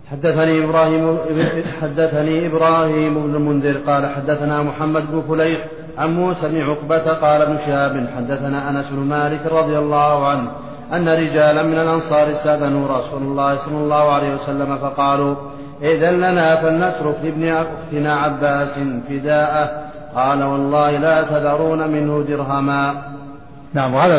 حدثني إبراهيم بن المنذر قال حدثنا محمد بن فليح عن موسى بن عقبة قال ابن شهاب حدثنا أنس بن مالك رضي الله عنه أن رجالا من الأنصار استأذنوا رسول الله صلى الله عليه وسلم فقالوا إذن لنا فلنترك لابن أختنا عباس فداءه قال والله لا تذرون منه درهما. نعم. وهذا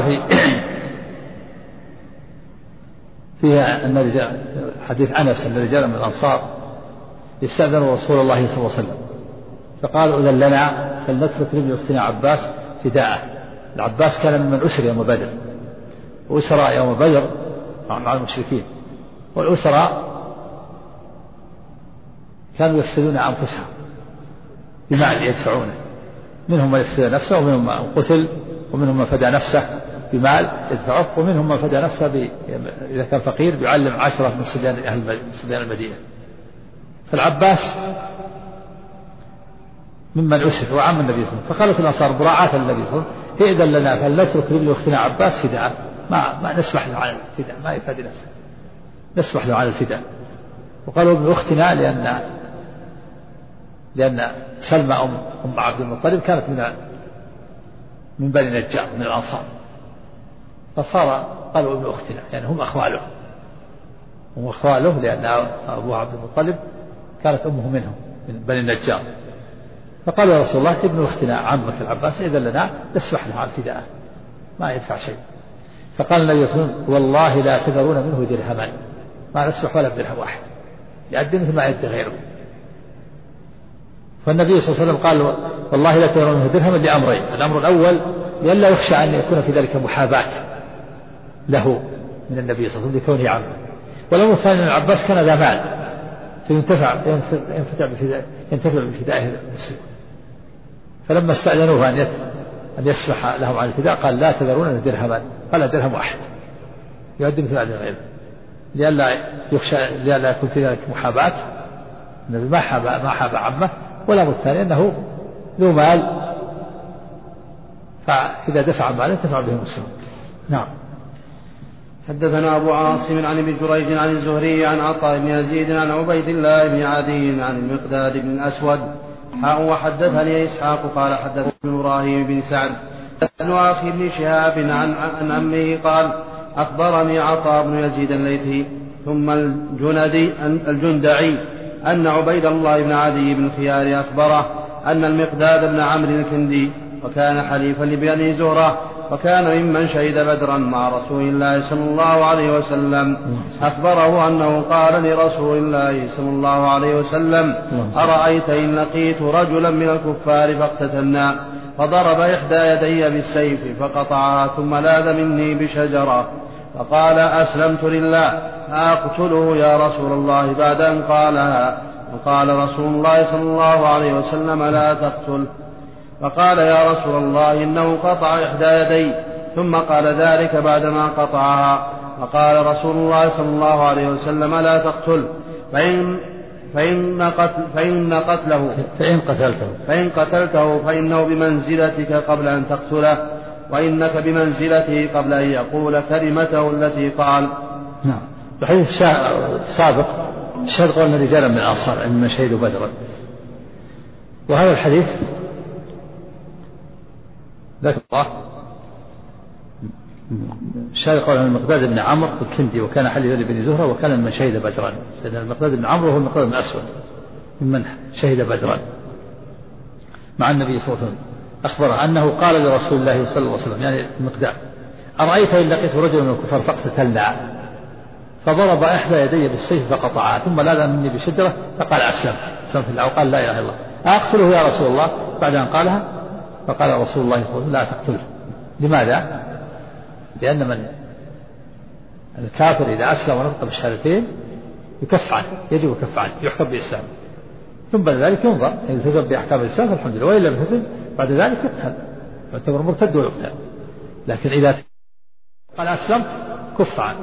فيها أن رجال حديث أنس أن رجالا من الأنصار استأذنوا رسول الله صلى الله عليه وسلم فقالوا إذن لنا فلنترك لابن أختنا عباس فداءه. العباس كان ممن أسر يوم بدر وأسرى يوم بدر مع المشركين والأسرى كانوا يفسدون أنفسهم بمال يدفعونه منهم من يفسد نفسه ومنهم من قتل ومنهم من فدى نفسه بمال يدفعه ومنهم من فدى نفسه إذا كان فقير بيعلم 10 من صبيان المدينة. فالعباس ممن أسر وعم النبي صلى الله عليه وسلم فقالت الأنصار براعة النبي صلى الله عليه وسلم إذن لنا فلنترك لابن أختنا عباس فداء ما نسمح له على الفداء ما يفادي نفسه نسمح له على الفداء. وقالوا ابن أختنا لأن سلمى أم عبد المطلب كانت من بني نجار من الأنصار فصار قالوا ابن أختنا يعني هم أخواله لأن أبو عبد المطلب كانت أمه منهم من بني النجار فقالوا يا رسول الله ابن أختنا عمك العباس إذن لنا نسمح له على الفداء ما يدفع شيء. فقال النبي صلى الله عليه وسلم والله لا تذرون منه درهما ما نسمح ولا بدرهم واحد يؤدي مثل ما يؤدي غيره. فالنبي صلى الله عليه وسلم قال والله لا تذرون منه درهما لأمرين. الأمر الأول لئلا يخشى أن يكون في ذلك محاباة له من النبي صلى الله عليه وسلم لكونه عمه. والأمر الثاني أن العباس كان ذا مال فينتفع بفدائه المسلم. فلما استأذنوه أن يسمح لهم عن الفداء قال لا تذرون درهما قال درهم واحد يؤدي مثل هذا غيره لئلا يكون في ذلك محاباة النبي ما حاب عمه. والأمر الثاني أنه ذو مال فإذا دفع مالا ينتفع به المسلم. نعم. حدثنا أبو عاصم عن ابن جريج عن الزهري عن عطاء بن يزيد عن عبيد الله بن عدي عن المقداد بن الأسود وحدثني إسحاق قال حدثنا إبراهيم بن سعد عن أخي بن شهاب عن أمه قال أخبرني عطاء بن يزيد الليثي ثم الجندعي أن عبيد الله بن عدي بن الخيار أخبره أن المقداد بن عمرو الكندي وكان حليفا لبني زهرة وكان ممن شهد بدرا مع رسول الله صلى الله عليه وسلم أخبره أنه قال لرسول الله صلى الله عليه وسلم أرأيت إن لقيت رجلا من الكفار فاقتتلنا فضرب إحدى يدي بالسيف فقطعها ثم لاذ مني بشجرة فقال أسلمت لله أقتله يا رسول الله بعد أن قالها وقال رسول الله صلى الله عليه وسلم لا تقتل. فقال يا رسول الله إنه قطع إحدى يدي ثم قال ذلك بعدما قطعها فقال رسول الله صلى الله عليه وسلم لا تقتل فإن قتلته فإنه بمنزلتك قبل أن تقتله وإنك بمنزلته قبل أن يقول كلمته التي قال. نعم. الحديث السابق شهد قولنا رجالا من الأنصار ممن شهدوا بدرا. وهذا الحديث ذكر الله شهد قولنا المقداد بن عمرو الكندي وكان حليفا لبني زهرة وكان ممن شهد بدرا. لأن المقداد بن عمرو هو المقداد بن الأسود ممن شهد بدرا مع النبي صلى الله عليه وسلم. أخبره أنه قال لرسول الله صلى الله عليه وسلم يعني المقداد أرأيت إن لقيت رجلا من الكفار فاقتتلنا فضرب إحدى يدي بالسيف فقطعها ثم لاذ مني بشجرة فقال أسلمت الله وقال لا إله إلا الله أقتله يا رسول الله بعد أن قالها فقال رسول الله صلى الله عليه وسلم لا تقتله. لماذا؟ لأن من الكافر إذا أسلم ونطق بالشهادتين يكف عنه يجب كف عنه يحكم بإسلامه ثم بعد ذلك ينظر إن التزم بأحكام الإسلام فالحمد لله وإن لم يلتزم بعد ذلك يقتل يعتبر مرتد ويقتل. لكن إذا قال أسلمت كف عنه.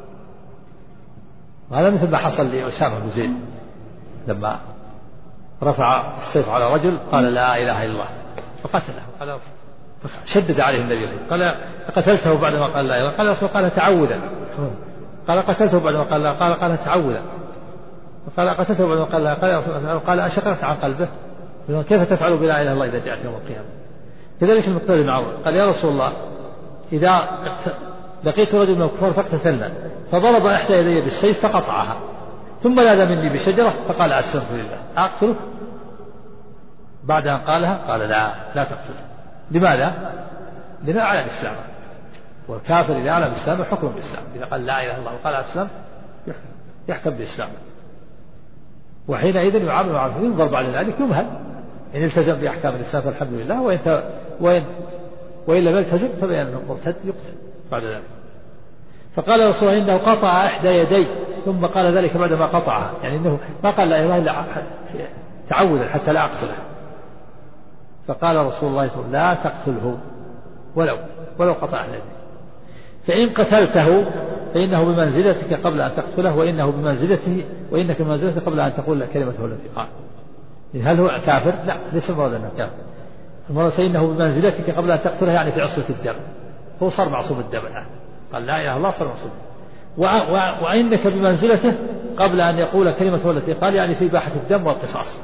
وهذا مثل ما حصل لأسامة بن زيد لما رفع السيف على رجل قال لا إله إلا الله فقتله قال شدد عليه النبي قال قتلته بعد ما قال لا إله قال تعوذا قال قتلته بعد ما قال لا قال تعوذا فقال قتلته بعد قال أشققت عن قلبه كيف تفعل بلا إله إلا الله إذا جاءت يوم القيامة. كذلك المقداد بن عمرو قال يا رسول الله إذا لقيت رجل من الكفار فاقتتلنا فضرب إحدى يدي بالسيف فقطعها ثم لاذ مني بشجرة فقال أسلمت لله أقتله؟ بعد أن قالها قال لا تقتله. لماذا؟ لأنه أعلن الإسلام، والكافر إذا أعلن الإسلام حكم بالإسلام، إذا قال لا إله إلا الله وقال أسلم يحكم بالإسلام، وحينئذ يعامل مع المسلمين ينظر بعد ذلك يمهل إن التزم بأحكام الإسلام فالحمد لله، وإن لم يلتزم فبين مرتد يقتل بعد ذلك. فقال رسول الله إنه قطع إحدى يدي ثم قال ذلك بعدما قطعها، يعني إنه ما قال لا إله إلا تعوذا حتى لا أقتله. فقال رسول الله صلى الله عليه وسلم لا تقتله ولو قطع إحدى يديه، فإن قتلته فإنه بمنزلتك قبل أن تقتله وإنك بمنزلته قبل أن تقول كلمته التي قال. هل هو كافر؟ لا، ليس المراد أنه كافر، المراد فإنه بمنزلتك قبل أن تقتله، يعني في عصمة الدم، هو صار معصوم الدم الآن، قال لا إله إلا الله صار معصوم. وإنك بمنزلته قبل أن يقول كلمته التي قال، يعني في إباحة الدم والقصاص.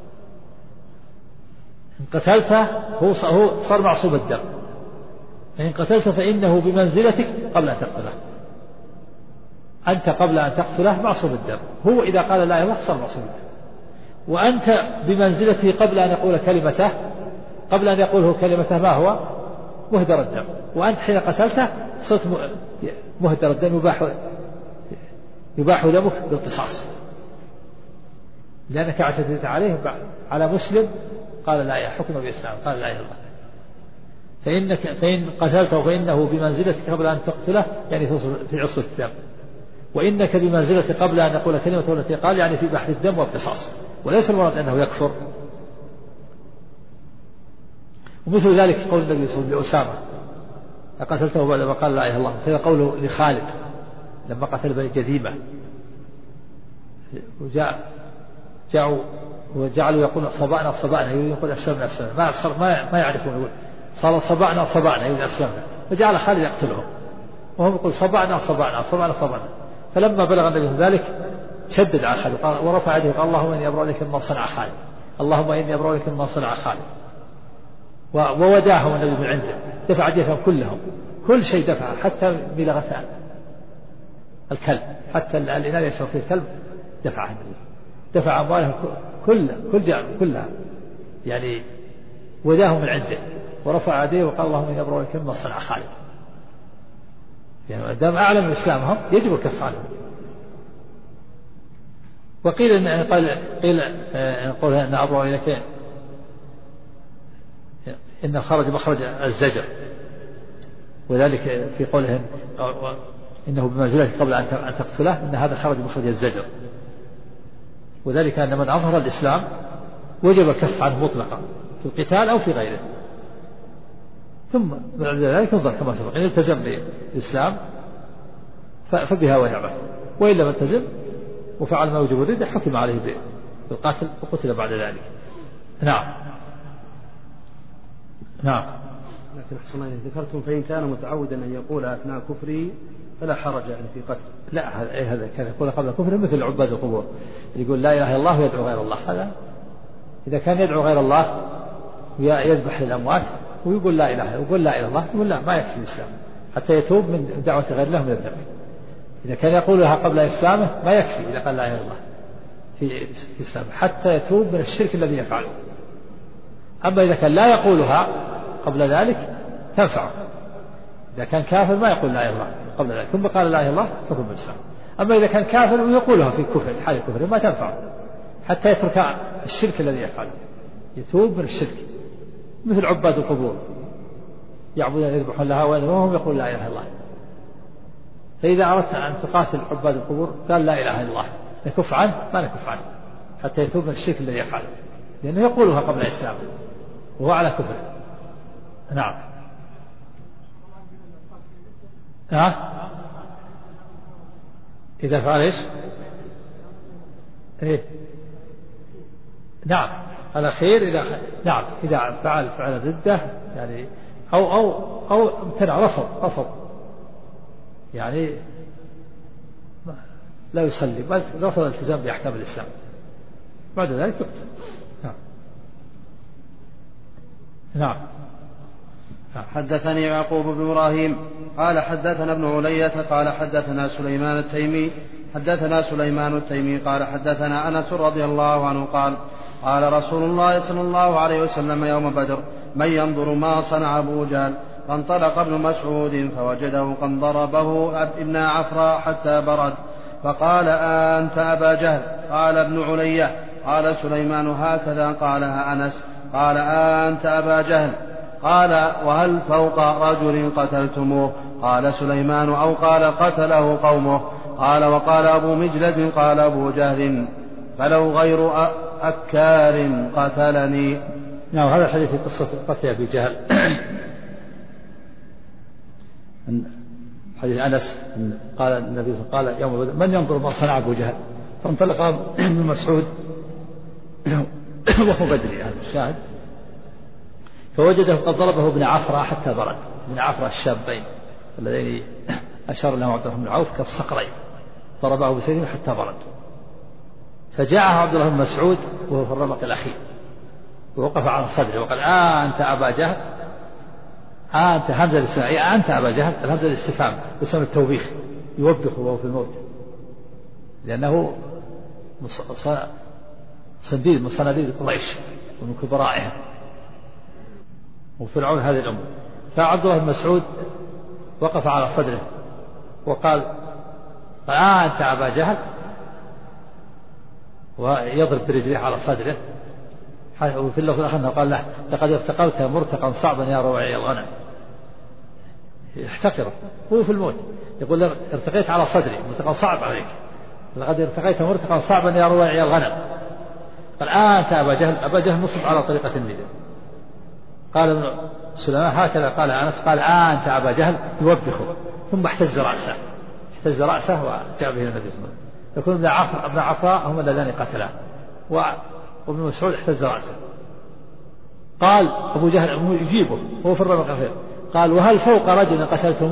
إن قتلته هو صار معصوم الدم، فإن قتلته فإنه بمنزلتك قبل أن تقتله، أنت قبل أن تقتله معصوم الدم، هو إذا قال لا إله إلا الله صار معصوم الدم، وأنت بمنزلته قبل أن يقول كلمته، قبل أن يقوله كلمته ما هو مهدر الدم، وأنت حين قتلته صرت مهدر الدم، يباح دمك بالقصاص، لأنك اعتديت عليه على مسلم قال لا حكم بالإسلام قال لا إله إلا الله. فإن قتلته فإنه بمنزلتك قبل أن تقتله، يعني في عصر الدم، وإنك بمنزلة قبل أن يقول كلمته التي قال، يعني في بحث الدم والقصاص، وليس المراد أنه يكفر. ومثل ذلك قول النبي صلى الله عليه وسلم لأسامة قتلته بعد ما قال لا إله إلا الله، كذا قوله لخالد لما قتل بني جذيمة، جاءوا وجعلوا يقول صبأنا يقول أسلمنا ما يعرفون، يقول صار صبأنا يقول أسلمنا، فجعل خالد يقتلهم وهم يقول صبأنا. فلما بلغ النبي ذلك شدد على خالد ورفع يده وقال اللهم إني أبرأ إليك مما صنع خالد، اللهم إني أبرأ إليك مما صنع خالد، ووداهم النبي من عنده، دفع ديتهم كلهم، كل شيء دفع، حتى بلغة الكلب، حتى الإناء يشرب فيه الكلب دفعه النبي، دفع أموالهم كلها يعني وداهم من عنده، ورفع يديه وقال اللهم إني أبرأ إليك مما صنع خالد، يعني دام أعلم إسلامهم يجب الكف عنهم. وقيل قول أن أبرأ إليك إن خرج مخرج الزجر، وذلك في قولهم إنه بمنزلته قبل أن تقتله، إن هذا خرج مخرج الزجر، وذلك أن من أظهر الإسلام وجب الكف عنه مطلقا في القتال أو في غيره، ثم بعد ذلك ينظر كما سبق إن التزم بالإسلام فبها ونعمت، وإن لم يلتزم وفعل ما يوجب الردة حكم عليه بالقتل وقتل بعد ذلك. نعم. لكن أحسن الله ذكرتم فإن كان متعودا أن يقول أثناء كفره فلا حرج يعني في قتله. لا، هذا كان يقول قبل كفره مثل عباد القبور، يقول لا إله إلا الله ويدعو غير الله، هذا إذا كان يدعو غير الله ويذبح للأموات ويقول لا إله إلا الله، يقول لا، ما يكفي الإسلام حتى يتوب من دعوة غير الله من الذنب. إذا كان يقولها قبل إسلامه ما يكفي إذا قال لا إله إلا الله في إسلامه حتى يتوب من الشرك الذي يفعله. أما إذا كان لا يقولها قبل ذلك تنفعه، إذا كان كافر ما يقول لا إله إلا الله قبل ذلك ثم قال لا إله إلا الله حكم بالإسلام. أما إذا كان كافر ويقولها في كفر حال الكفر ما تنفعه حتى يترك الشرك الذي يفعله، يتوب من الشرك، مثل عباد القبور يعبدون يذبحون لها وهم يقول لا إله إلا الله. فإذا أردت أن تقاتل عباد القبور قال لا إله إلا الله، نكف عنه ما نكف عنه حتى يتوب من الشرك الذي يفعله، لأنه يقولها قبل الإسلام وهو على كفر. نعم. إذا فعل إيش؟ إيه؟ نعم على خير. إذا فعل فعل ضده يعني أو امتنع رفض يعني لا يصلي بل رفض الالتزام بأحكام الإسلام بعد ذلك يقتل. نعم. حدثني يعقوب بن إبراهيم قال حدثنا ابن علية قال حدثنا سليمان التيمي قال حدثنا أنس رضي الله عنه قال قال رسول الله صلى الله عليه وسلم يوم بدر من ينظر ما صنع أبو جهل فانطلق ابن مسعود فوجده قد ضربه ابن عفراء حتى برد فقال أنت أبا جهل؟ قال ابن علية. قال سليمان هكذا قالها أنس. قال أنت أبا جهل؟ قال وهل فوق رجل قتلتموه؟ قال سليمان أو قال قتله قومه. قال وقال أبو مجلد قال أبو جهل فلو غير أكار قتلني. نعم. هذا الحديث في قصة قتل أبي جهل حديث أنس قال النبي قال يوم بدر من ينظر ما صنع أبو جهل فانطلق ابن مسعود وهو بدري هذا الشاهد فوجده قد ضربه ابن عفراء حتى برد. ابن عفراء الشابين الذين أشار لهم عبد الله بن عوف كالصقرين ضربه بسيفه حتى برد فجاءه عبد الله بن مسعود وهو في الرمق الأخير ووقف على صدره وقال أنت أبا جهل؟ أنت همزة الاستفهام أنت أبا جهل الهمزة الاستفهام باسم التوبيخ يوبخ وهو في الموت لأنه صنديد من صناديد قريش ومن كبرائها وفرعون هذه الأمة. فعبد الله بن مسعود وقف على صدره وقال أنت أبا جهل ويضرب برجله على صدره. وفي اللغة الآخر قال له لقد ارتقلت مرتقا صعبا يا روعي الغنم. يحتقره هو في الموت يقول ارتقيت على صدري مرتقا صعب عليك لقد ارتقيت مرتقا صعبا يا روعي الغنم. قال أنت أبا جهل؟ أبا جهل نصب على طريقة النداء. قال ابن سليمان هكذا قال أنس قال أنت أبا جهل يوبخه ثم احتز رأسه وجاء به النبي صلى الله عليه وسلم. يكون ابن عفراء هم اللذان قتلاه وابن مسعود احتز رأسه. قال أبو جهل يجيبه هو في الرمق الأخير قال وهل فوق رجل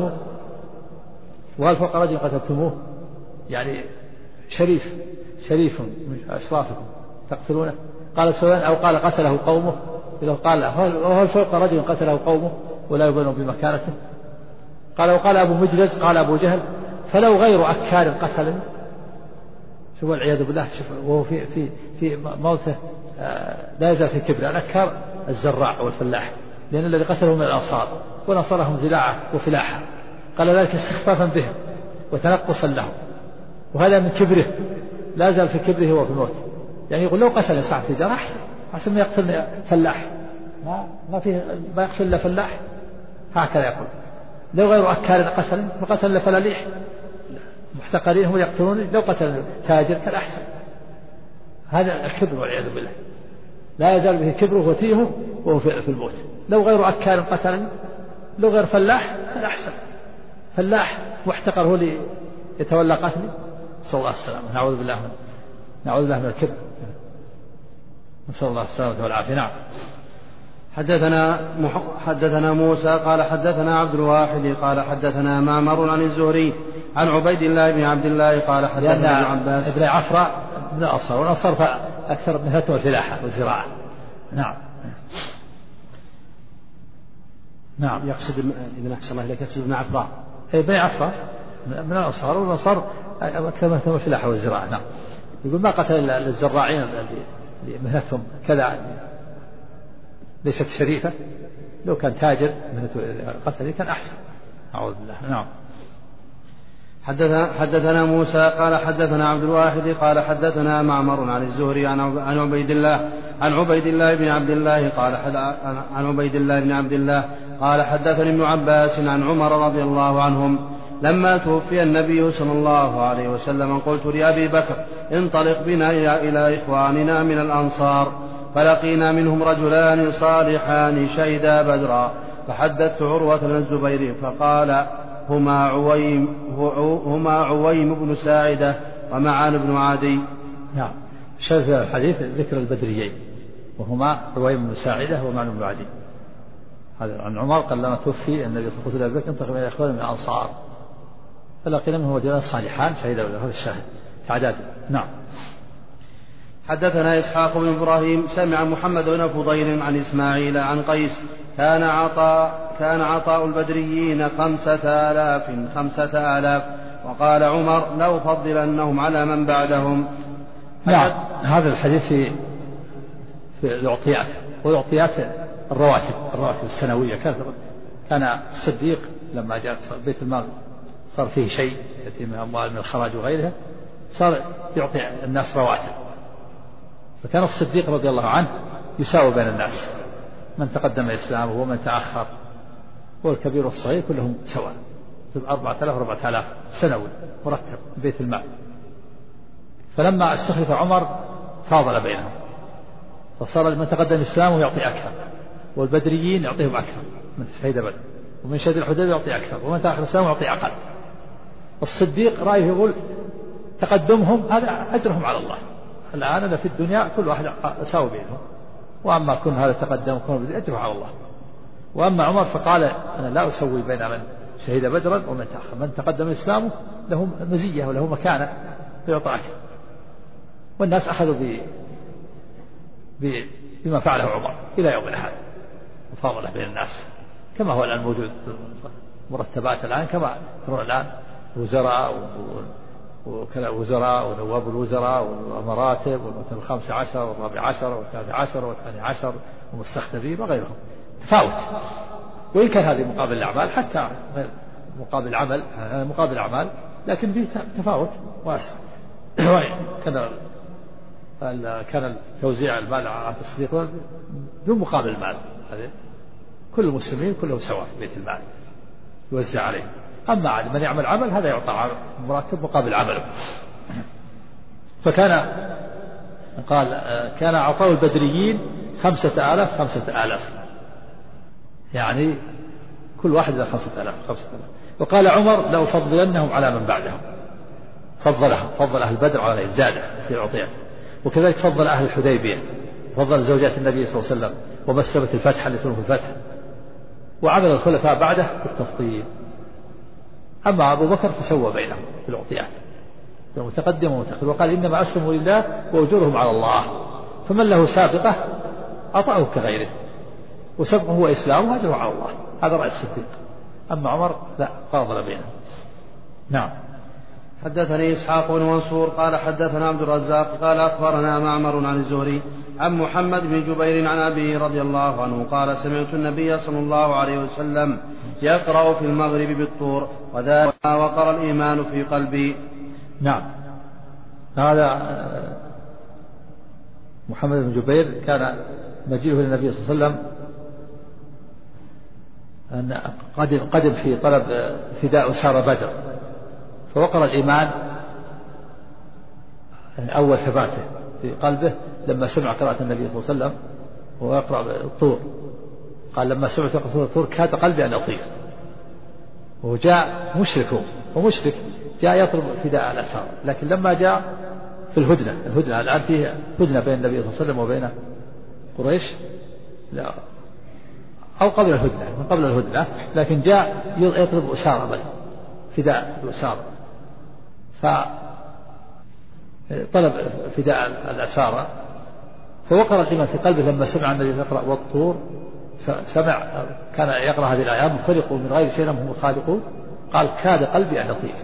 قتلتموه؟ يعني شريف من أشرافكم تقتلونه؟ قال سواء أو قال قتله قومه. إذا قال وهل فوق رجل قتله قومه ولا يبين بمكانته؟ قال وقال أبو مجلس قال أبو جهل فلو غير أكار قتلني. شوف والعياذ بالله. وهو في موته لا يزال في كبر. الأكار الزراع والفلاح لأن الذي قتله من الأنصار والأنصار لهم زراعة وفلاحة قال ذلك استخفافا بهم وتنقصا لهم وهذا من كبره لا يزال في كبره وفي الموت. يعني يقول لو قتل صاحب تجارة أحسن ما يقتلني فلاح ما يقتل إلا فلاح. هكذا يقول لو غير أكار قتل وقتل لفلاليح محتقرين هم يقتلوني لو قتل تاجر كان أحسن. هذا الكبر والعياذ بالله لا يزال به كبره وتيهه وهو في الموت. لو غير أكار قتلني لو غير فلاح كان أحسن. فلاح محتقر هو اللي يتولى قتلي نسأل الله السلامة. نعوذ بالله من الكبر نسأل الله السلامة والعافية. نعم. حدثنا موسى قال حدثنا عبد الواحد قال حدثنا معمر عن الزهري عن عبيد الله بن عبد الله قال حدثنا ابن عباس. ابن عفراء من الأنصار والأنصار أكثر من هتم الفلاحة والزراعة. نعم. يقصد إذا أحسن الله إليك يقصد ابن عفراء. ابن عفراء من الأنصار والأنصار أكثر من هتم الفلاحة والزراعة. نعم. يقول ما قتل الزراعين اللي مهنتهم كذا ليست شريفة. لو كان تاجر من قتله كان أحسن. أعوذ بالله. نعم. حدثنا موسى قال حدثنا عبد الواحد قال حدثنا معمر عن الزهري عن عبيد الله بن عبد الله قال حدثني ابن عباس عن عمر رضي الله عنهم لما توفي النبي صلى الله عليه وسلم قلت لأبي بكر انطلق بنا إلى إخواننا من الأنصار فلقينا منهم رجلان صالحان شهدا بدرا فحدثت عروة بن الزبير فقال هما عويم بن ساعدة ومعان بن عدي. نعم. شاهد في الحديث ذكر البدريين وهما عويم بن ساعدة ومعان بن عدي. هذا عن عمر قال لما توفي النبي صلى الله عليه وسلم انطلق إلى إخواننا من الأنصار فلقينا منهم رجلان صالحان شهدا بدرا. هذا الشاهد تعداد. نعم. حدثنا إسحاق بن إبراهيم سمع محمد بن فضيل عن إسماعيل عن قيس كان عطاء البدريين 5000 وقال عمر لو فضلنهم على من بعدهم. نعم. هذا الحديث في العطيات، والعطيات الرواتب السنوية. كان الصديق لما جاء بيت المال صار فيه شيء يأتي من أموال من الخراج وغيرها، صار يعطي الناس رواتب. فكان الصديق رضي الله عنه يساوي بين الناس، من تقدم إسلامه ومن تأخر، والكبير والصغير كلهم سواء، 4000 سنوي مرتب بيت المال. فلما استخلف عمر فاضل بينهم، فصار من تقدم إسلامه يعطي أكثر، والبدريين يعطيهم أكثر من شهيد بدر، ومن شهيد الحديبية يعطي أكثر، ومن تأخر إسلامه يعطي أقل. الصديق رأيه يقول تقدمهم هذا أجرهم على الله، الآن أنا في الدنيا كل واحد أساوي بينهم، وأما كن هذا تقدم وكن أجره على الله. وأما عمر فقال أنا لا أسوي بين من شهد بدرا ومن تأخر، من تقدم إسلامه له مزية وله مكانة فيعطى أكثر. والناس أخذوا بما فعله عمر إلى يومنا هذا، مفاضلة بين الناس كما هو الآن موجود في المرتبات الآن، كما ترون الآن وزراء ونواب الوزراء والمراتب والمرتب 15 والرابع عشر والثاني عشر والمستخدمين وغيرهم، تفاوت. وإن كان هذه مقابل الأعمال، حتى مقابل العمل مقابل الأعمال، لكن فيه تفاوت واسع. كان توزيع المال على التصديق دون مقابل المال، كل المسلمين كلهم سواء في بيت المال يوزع عليه. أما عاد من يعمل عمل هذا يعطى مرتب مقابل عمله. فكان قال كان عطاء البدريين 5000 يعني كل واحد له 5000. وقال عمر لو فضلنهم على من بعدهم، فضل أهل بدر على غير زاد في العطيات. وكذلك فضل أهل الحديبية، فضل زوجات النبي صلى الله عليه وسلم ومسبة الفتح اللي في الفتح، وعمل الخلفاء بعده بالتفضيل. أما أبو بكر فسوى بينهم في العطيات، المتقدم ومتأخر، وقال إنما أسلموا لله وأجورهم على الله، فمن له سابقة أطأه كغيره، وسبقه هو إسلامه وأجره على الله. هذا رأي الصديق. أما عمر لا، فاضل بينهم. نعم. حدثني إسحاق بن منصور قال حدثنا عبد الرزاق قال أخبرنا معمر عن الزهري عن محمد بن جبير عن أبيه رضي الله عنه قال سمعت النبي صلى الله عليه وسلم يقرأ في المغرب بالطور وذلك وقر الإيمان في قلبي. نعم. هذا محمد بن جبير كان مجيئه للنبي صلى الله عليه وسلم أن قدم في طلب فداء أسارى بدر، فوقر الإيمان أول ثباته في قلبه لما سمع قراءة النبي صلى الله عليه وسلم ويقرأ الطور. قال لما سمعت قراءة الطور كاد قلبي أن أطير. وجاء مشرك جاء يطلب فداء الأسارى، لكن لما جاء في الهدنة الآن فيه هدنة بين النبي صلى الله عليه وسلم وبين قريش، لا أو قبل الهدنة، من قبل الهدنة، لكن جاء يطلب أسارى بل فداء الأسارى، فطلب فداء الأسارى. فوقر الإيمان في قلبه لما سمع النبي يقرأ والطور، سمع كان يقرأ هذه الآيات خلقوا من غير شيء هم الخالقون، قال كاد قلبي أن يطير.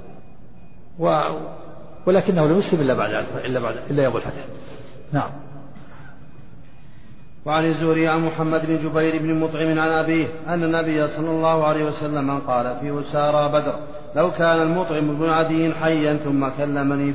ولكنه لم يسلم إلا يوم الفتح. نعم. وعن الزهري عن محمد بن جبير بن مطعم عن أبيه أن النبي صلى الله عليه وسلم قال في أسارى بدر لو كان المطعم بن عدي حيا ثم كلمني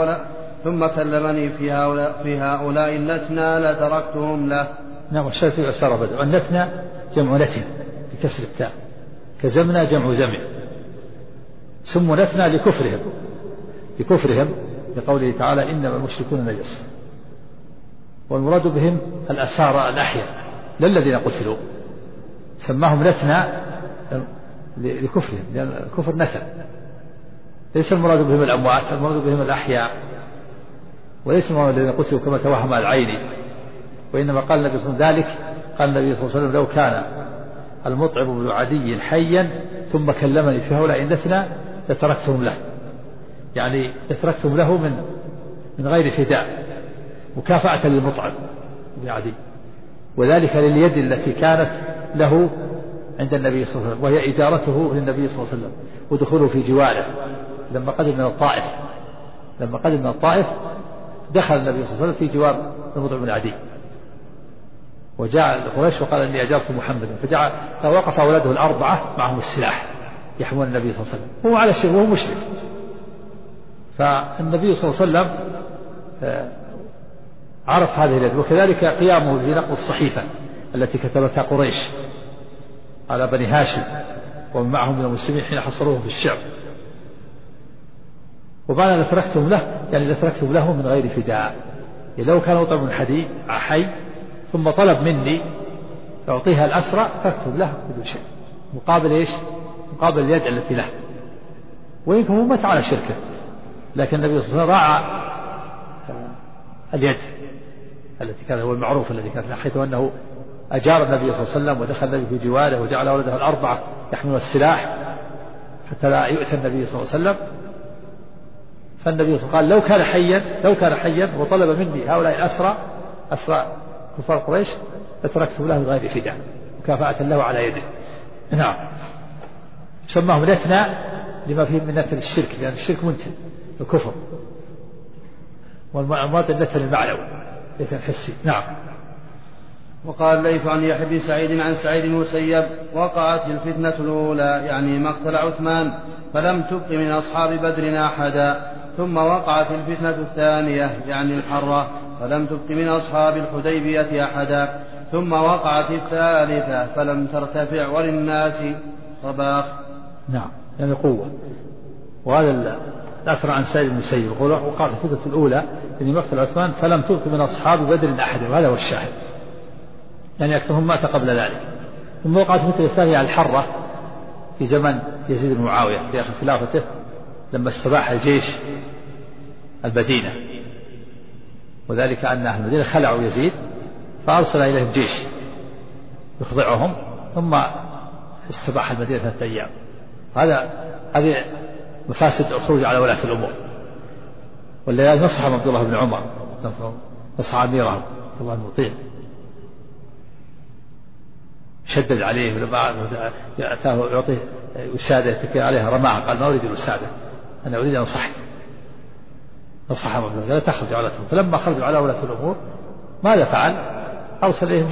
في هؤلاء النتنى لتركتهم له. نعم. الشاهد في أسارى بدر النتنى جمع نتن بكسر التاء، كزمنا جمع زمن، سموا نتنى لكفرهم لقوله تعالى إنما المشركون نجس، والمراد بهم الأسارى الأحياء لا الذين قتلوا. سماهم نتنى لكفرهم، لأن الكفر نتن، ليس المراد بهم الأموات، المراد بهم الأحياء، وليس المراد الذين قتلوا كما توهم العيني. وإنما قال النبي صلى الله عليه وسلم ذلك، قال النبي صلى الله عليه وسلم لو كان المطعم بن عدي حيا ثم كلمني في هؤلاء النتنى لتركتهم له. يعني تركتم له من غير فداء مكافأة للمطعم بن عدي، وذلك لليد التي كانت له عند النبي صلى الله عليه وسلم، وهي إجارته للنبي صلى الله عليه وسلم ودخوله في جواره. لما قدم من الطائف دخل النبي صلى الله عليه وسلم في جوار المطعم بن عدي، وجاء قريش وقال إني أجرت محمدا، فوقف أولاده الأربعة معهم السلاح يحمون النبي صلى الله عليه وسلم، هو على الشرك وهو مشرك. فالنبي صلى الله عليه وسلم عرف هذه اليد، وكذلك قيامه بنقض الصحيفة التي كتبتها قريش على بني هاشم ومن معهم من المسلمين حين حصروهم في الشعب. وقال لتركتم له، يعني لتركتم له من غير فداء. لو كان مطعم حي ثم طلب مني أعطيها الأسرى تركتم له بدون شيء، مقابل إيش؟ مقابل اليد التي له. ويمكن هو مات على شركه، لكن النبي صلى الله عليه وسلم راعى اليد التي كان هو المعروف الذي كان، حيث أنه أجار النبي صلى الله عليه وسلم ودخل النبي في جواره وجعل أولاده الأربعة يحملون السلاح حتى لا يؤتى النبي صلى الله عليه وسلم. فالنبي صلى الله عليه وسلم قال لو كان حيا وطلب مني هؤلاء الأسرى كفار قريش لتركتم له غير فداء مكافأة له على يده. نعم. سماهم نتنا لما فيه من نتن الشرك، لأن الشرك منتن الكفر، والمراد النتن المعنوي نتن الحسي. نعم. وقال ليث عن يحيى بن سعيد عن سعيد بن المسيب وقعت الفتنة الأولى يعني مقتل عثمان فلم تبق من أصحاب بدر أحدا، ثم وقعت الفتنة الثانية يعني الحرة فلم تبق من أصحاب الحديبية أحدا، ثم وقعت الثالثة فلم ترتفع وللناس صباخ. نعم، يعني قوة. وهذا الأثر عن سعيد بن المسيب يقول وقعت الفتنة الأولى يعني مقتل عثمان فلم تبق من أصحاب بدر أحدا، وهذا هو الشاهد، يعني أكثرهم مات قبل ذلك. ثم وقعت الفتنة الثانية على الحرة في زمن يزيد بن معاوية في آخر خلافته، لما استباح الجيش المدينة، وذلك أن أهل المدينة خلعوا يزيد فأرسل إليهم جيش يخضعهم، ثم استباح المدينة 3 أيام. هذه مفاسد الخروج على ولاة الأمور. والليالي نصحهم عبد الله بن عمر، نصح أميرهم عبد الله المطيع، شدد عليه ولما أتاه يعطيه وسادة يتكئ عليها رماها، قال ما أريد الوسادة، أنا أريد أن أنصحك. نصحهم عبد الله لا تخرج على الأمور. فلما خرجوا على ولاة الأمور ماذا فعل؟ أرسل إليهم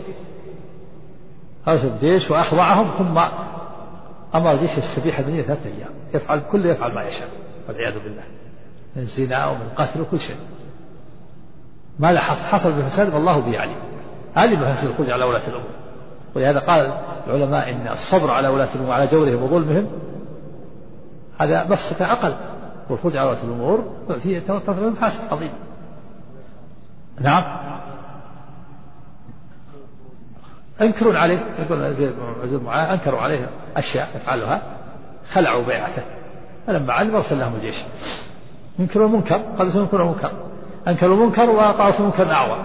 جيش وأخضعهم، ثم أمر الجيش السبيح المدينة 3 أيام يفعل ما يشاء والعياذ بالله من الزنا ومن القتل وكل شيء. ماذا حصل بالفساد والله به عليم. هذه مفاسد الخروج على ولاة الأمور. ولهذا قال العلماء إن الصبر على ولاة الأمور على جورهم وظلمهم هذا مفسدة أقل، والخروج على ولاة الأمور فيه تطلب مفاسد عظيمة. نعم. أنكرون عليه، يقول زيد معاذ أنكروا عليه أشياء يفعلها، خلعوا بيعته، فلما علم أرسل لهم الجيش. ينكروا المنكر، قد ينكروا المنكر، أنكروا المنكر وقعوا في منكر أعظم.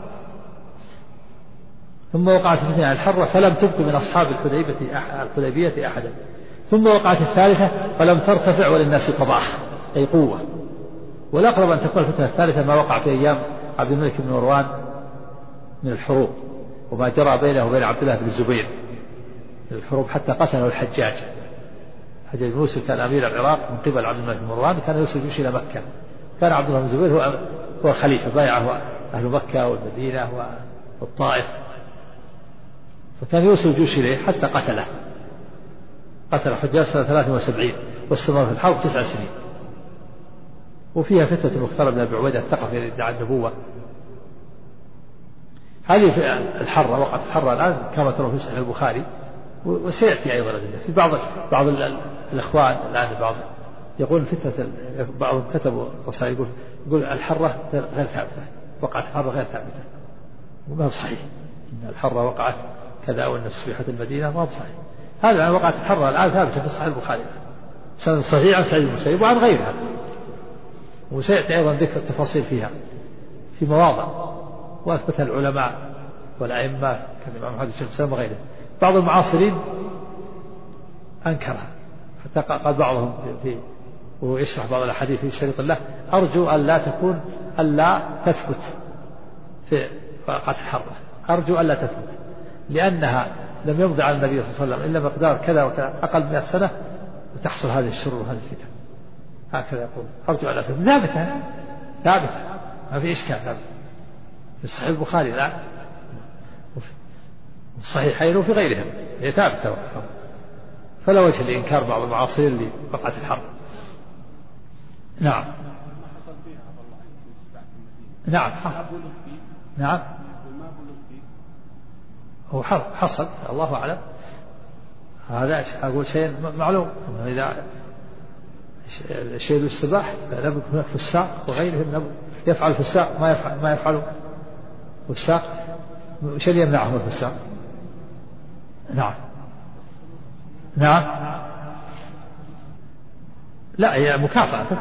ثم وقعت الفتنة الحرة فلم تبق من أصحاب الحديبية أحدا، ثم وقعت الثالثة فلم ترتفع وللناس قباح، أي قوة. والأقرب أن تكون الفتنة الثالثة ما وقع في أيام عبد الملك بن مروان من الحروب، وما جرى بينه وبين عبد الله بن الزبير من الحروب حتى قتله الحجاج بن يوسف، كان أمير العراق من قبل عبد الملك بن مروان، كان يوسف يمشي إلى مكة، كان عبد الله بن الزبير هو الخليفة، بايعه أهل مكة والمدينة والطائف، فكان يوصل الجيوش إليه حتى قتل الحجاج سنة 73، واستمر في الحرب 9 سنين. وفيها فتنة المختار بن أبي عبيدة الثقفي الذي ادعى النبوة. هذه في الحرة، وقعت الحرة الآن كما ترون في صحيح البخاري، وسيأتي أيضا في بعض الإخوان الآن بعض يقول فتنة، بعضهم كتبوا رسائل يقول الحرة غير ثابتة، وقعت الحرة غير ثابتة، وما هو صحيح إن الحرة وقعت كذا وأن تصبيحة المدينة، ما هو صحيح. هذا وقعت الحرة الآن ثابتة في صحيح البخاري سند صحيح عن سعيد بن المسيب وعن غيرها، وسيأتي أيضا ذكر التفاصيل فيها في مواضع وأثبتها العلماء والأئمة كالإمام محمد الشيخ الإسلام وغيره. بعض المعاصرين أنكرها، حتى قال بعضهم ويشرح بعض الأحاديث في شريط الله: أرجو ألا تثبت في وقعة الحرة، أرجو ألا تثبت، لأنها لم يمضي على النبي صلى الله عليه وسلم إلا مقدار كذا وكذا أقل من 100 سنة وتحصل هذه الشرور وهذه الفتن. هكذا يقول: أرجو ألا تثبت. ثابتة ما في إشكال، ثابتة في صحيح البخاري لا وفي الصحيحين وفي غيرهم، هي ثابتة، فلا وجه لإنكار بعض المعاصي اللي وقعت الحرب. نعم هو حصل، الله أعلم. هذا أقول شيء معلوم، إذا شيء الاستباح لابد هناك فساق وغيرهم يفعل فساق ما يفعله فساق، وش اللي يمنعهم الفساق؟ نعم لا، هي مكافأة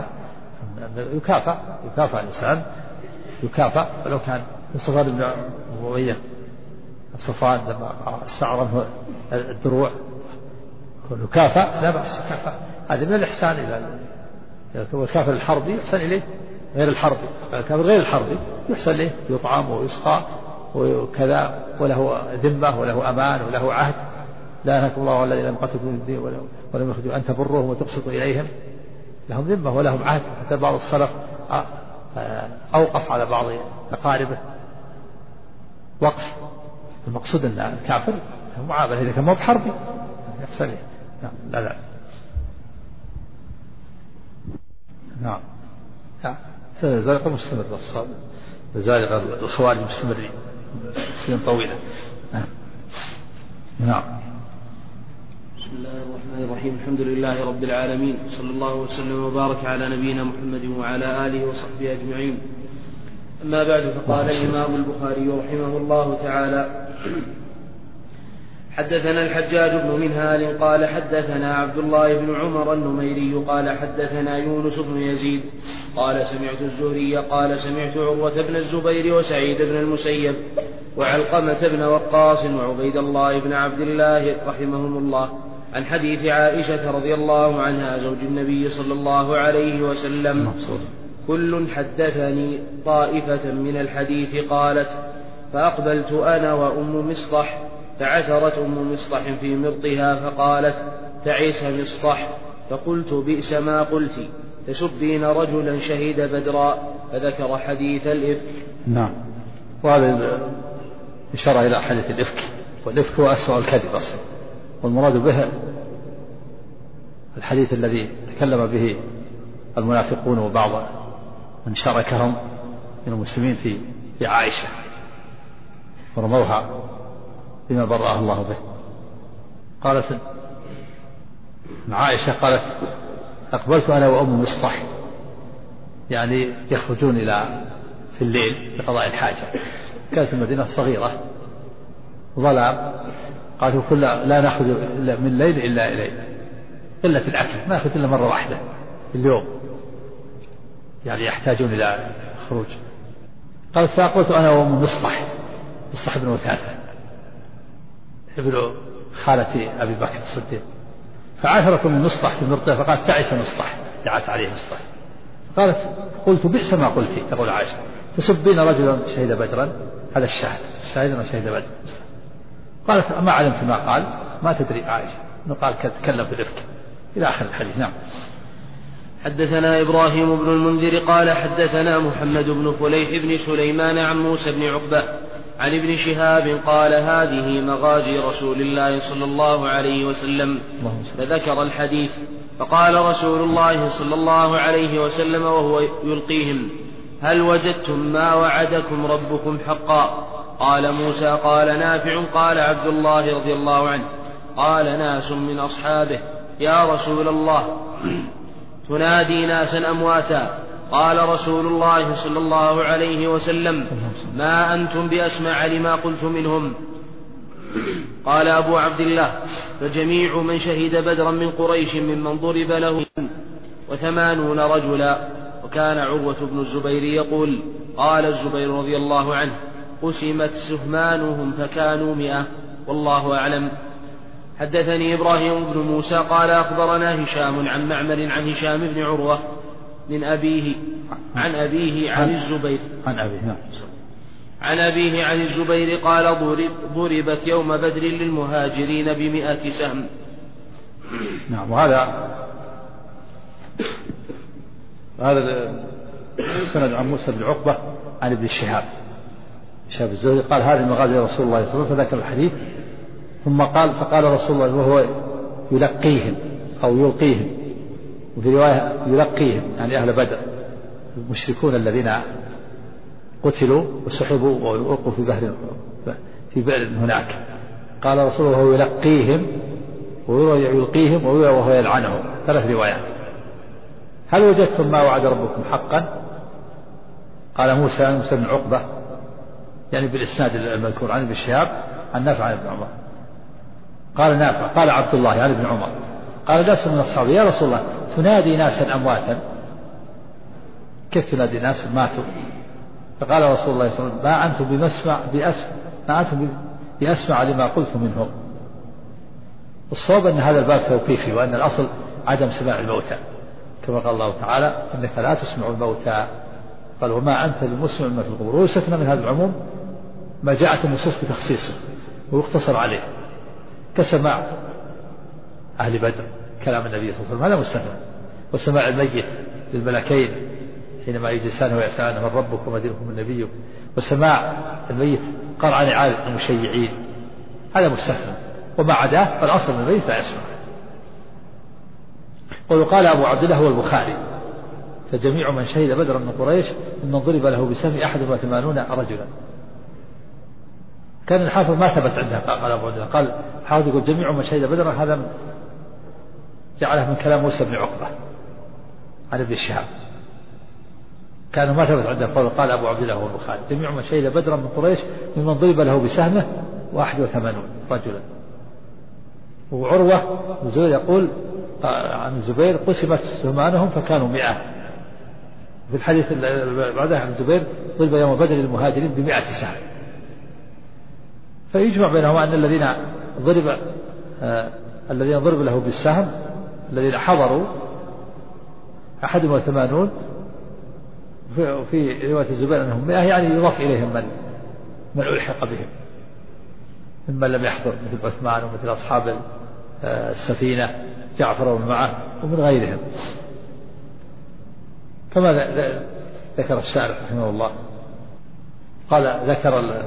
يكافأ الإنسان، ولو كان صفوان بن أمية صفوان لما استعرض الدروع يكافأ، لا بأس يكافأ، هذا من الإحسان إلى الكافر الحربي يحسن إليه، غير الحربي الكافر غير الحربي يحسن إليه، يطعم ويسقى وكذا، وله ذمة وله أمان وله عهد. لا ينهاكم الله الذين لم يقاتلوكم في الدين ولم يخرجوا أن تبروهم وتقسطوا إليهم، لهم ذمة ولهم عهد. حتى بعض السلف أوقف على بعض أقاربه وقف، المقصود أن الكافر معاملة إذا كان مو بحربي يحسن. نعم زالق مستمر، زالق الخوارج مستمرين سنين طويلة. نعم. بسم الله الرحمن الرحيم، الحمد لله رب العالمين، صلى الله وسلم وبارك على نبينا محمد وعلى آله وصحبه أجمعين. أما بعد، فقال الإمام البخاري رحمه الله تعالى: حدثنا الحجاج بن منهال قال حدثنا عبد الله بن عمر النميري قال حدثنا يونس بن يزيد قال سمعت الزهري قال سمعت عروة بن الزبير وسعيد بن المسيب وعلقمة بن وقاص وعبيد الله بن عبد الله رحمهم الله عن حديث عائشة رضي الله عنها زوج النبي صلى الله عليه وسلم: كل حدثني طائفة من الحديث. قالت: فأقبلت أنا وأم مصطح فعثرت أم مصطح في مرطها فقالت: تعيس مصطح. فقلت: بئس ما قلت، تسبين رجلا شهد بدرا. فذكر حديث الإفك. نعم. وهذا إشارة إلى حديث الإفك، والإفك هو أسوأ الكذب أصلا، والمراد به الحديث الذي تكلم به المنافقون وبعض من شاركهم من المسلمين في عائشة ورموها بما برأه الله به. قالت عائشة قالت: أقبلت أنا وأم مصطح، يعني يخرجون في الليل لقضاء الحاجة. كانت المدينة صغيرة ظلام، قالوا لا نأخذ من ليل إلا إليه، قلة الأكل ما نأخذ إلا مرة واحدة في اليوم، يعني يحتاجون إلى خروج. قالت: فأقبلت أنا وأم مصطح بن وثاثة ابن خالة أبي بكر الصديق، فعثرت من مصطح في مرطها فقالت: تعس مصطح، دعت عليه مصطح. قالت: قلت: بئس ما قلت، تقول عائشة، تسبين رجلا شهد بدرا، هذا الشاهد ما شهد بدرا. قالت: ما علمت ما قال، ما تدري عائشة انه قال تكلم في الإفك، إلى آخر الحديث. نعم. حدثنا إبراهيم بن المنذر قال حدثنا محمد بن فليح بن سليمان عن موسى بن عقبة عن ابن شهاب قال: هذه مغازي رسول الله صلى الله عليه وسلم. فذكر الحديث. فقال رسول الله صلى الله عليه وسلم وهو يلقيهم: هل وجدتم ما وعدكم ربكم حقا؟ قال موسى: قال نافع قال عبد الله رضي الله عنه: قال ناس من أصحابه: يا رسول الله، تنادي ناسا أمواتا. قال رسول الله صلى الله عليه وسلم: ما أنتم بأسمع لما قلت منهم. قال أبو عبد الله: فجميع من شهد بدرا من قريش ممن ضرب له 80 رجلا. وكان عروة بن الزبير يقول: قال الزبير رضي الله عنه: قسمت سهمانهم فكانوا 100، والله أعلم. حدثني إبراهيم بن موسى قال أخبرنا هشام عن معمر عن هشام بن عروة من أبيه عن أبيه عن الزبير عن أبيه عن الزبير قال ضربت يوم بدر للمهاجرين ب100 سهم. نعم. وهذا السند عن موسى بن عقبة عن ابن شهاب الزهري قال هذه مغازي رسول الله صلى الله عليه وسلم، فذكر الحديث ثم قال فقال رسول الله وهو يلقيهم أو يلقيهم، وفي رواية يلقيهم يعني أهل بدر المشركون الذين قتلوا وسحبوا وألقوا في بئر هناك، قال رسول الله وهو يلقيهم ويلقيهم وهو يلعنهم، 3 روايات. هل وجدتم ما وعد ربكم حقا؟ قال موسى بن عقبة يعني بالإسناد المذكور عن ابن شهاب عن نافع عن ابن عمر. قال نافع قال عبد الله عن ابن عمر قال ناس من أصحابه يا رسول الله تنادي ناسا أمواتا، كيف تنادي ناس ماتوا؟ فقال رسول الله صلى الله عليه وسلم ما أنتم بأسمع لما قلت منهم. الصواب أن هذا الباب توقيفي، وأن الأصل عدم سماع الموتى، كما قال الله تعالى إنك لا تسمع الموتى، قال وما أنت بمسمع ما في القبور. ويستثنى من هذا العموم ما جاءت النصوص بتخصيصه ويقتصر عليه كسماع أهل بدر كلام النبي صلى الله عليه وسلم، هذا مستثنى، وسماع الميت للملكين حينما يجلسان ويسألان من ربك وما دينكم من نبيك، وسماع الميت قرع نعال المشيعين هذا مستثنى، وما عداه فالأصل من الميت لا يسمع. وقال أبو عبد الله هو البخاري فجميع من شهد بدرا من قريش من ضرب له بسهم 81 رجلا. كان الحافظ ما ثبت عنده قال أبو عبد الله، قال الحافظ يقول جميع من شهد بدرا، هذا جعله من كلام موسى بن عقبة عن ابن شهاب، كان ما ثبت عنده قال أبو عبد الله هو البخاري جميع من شهد بدرا من قريش ممن ضرب له بسهمه 81 رجلا. وعروة بن زبير يقول عن الزبير قسمت سهمانهم فكانوا 100. في الحديث بعدها عن الزبير ضرب يوم بدر للمهاجرين ب100 سهم. فيجمع بينهما أن الذين ضرب له بالسهم الذين حضروا 81، في رواية الزبير أنهم 100 يعني يضاف إليهم من ألحق بهم ممن لم يحضر مثل عثمان ومثل أصحاب السفينة جعفر ومن معه ومن غيرهم، كما ذكر الشارح رحمه الله. قال ذكر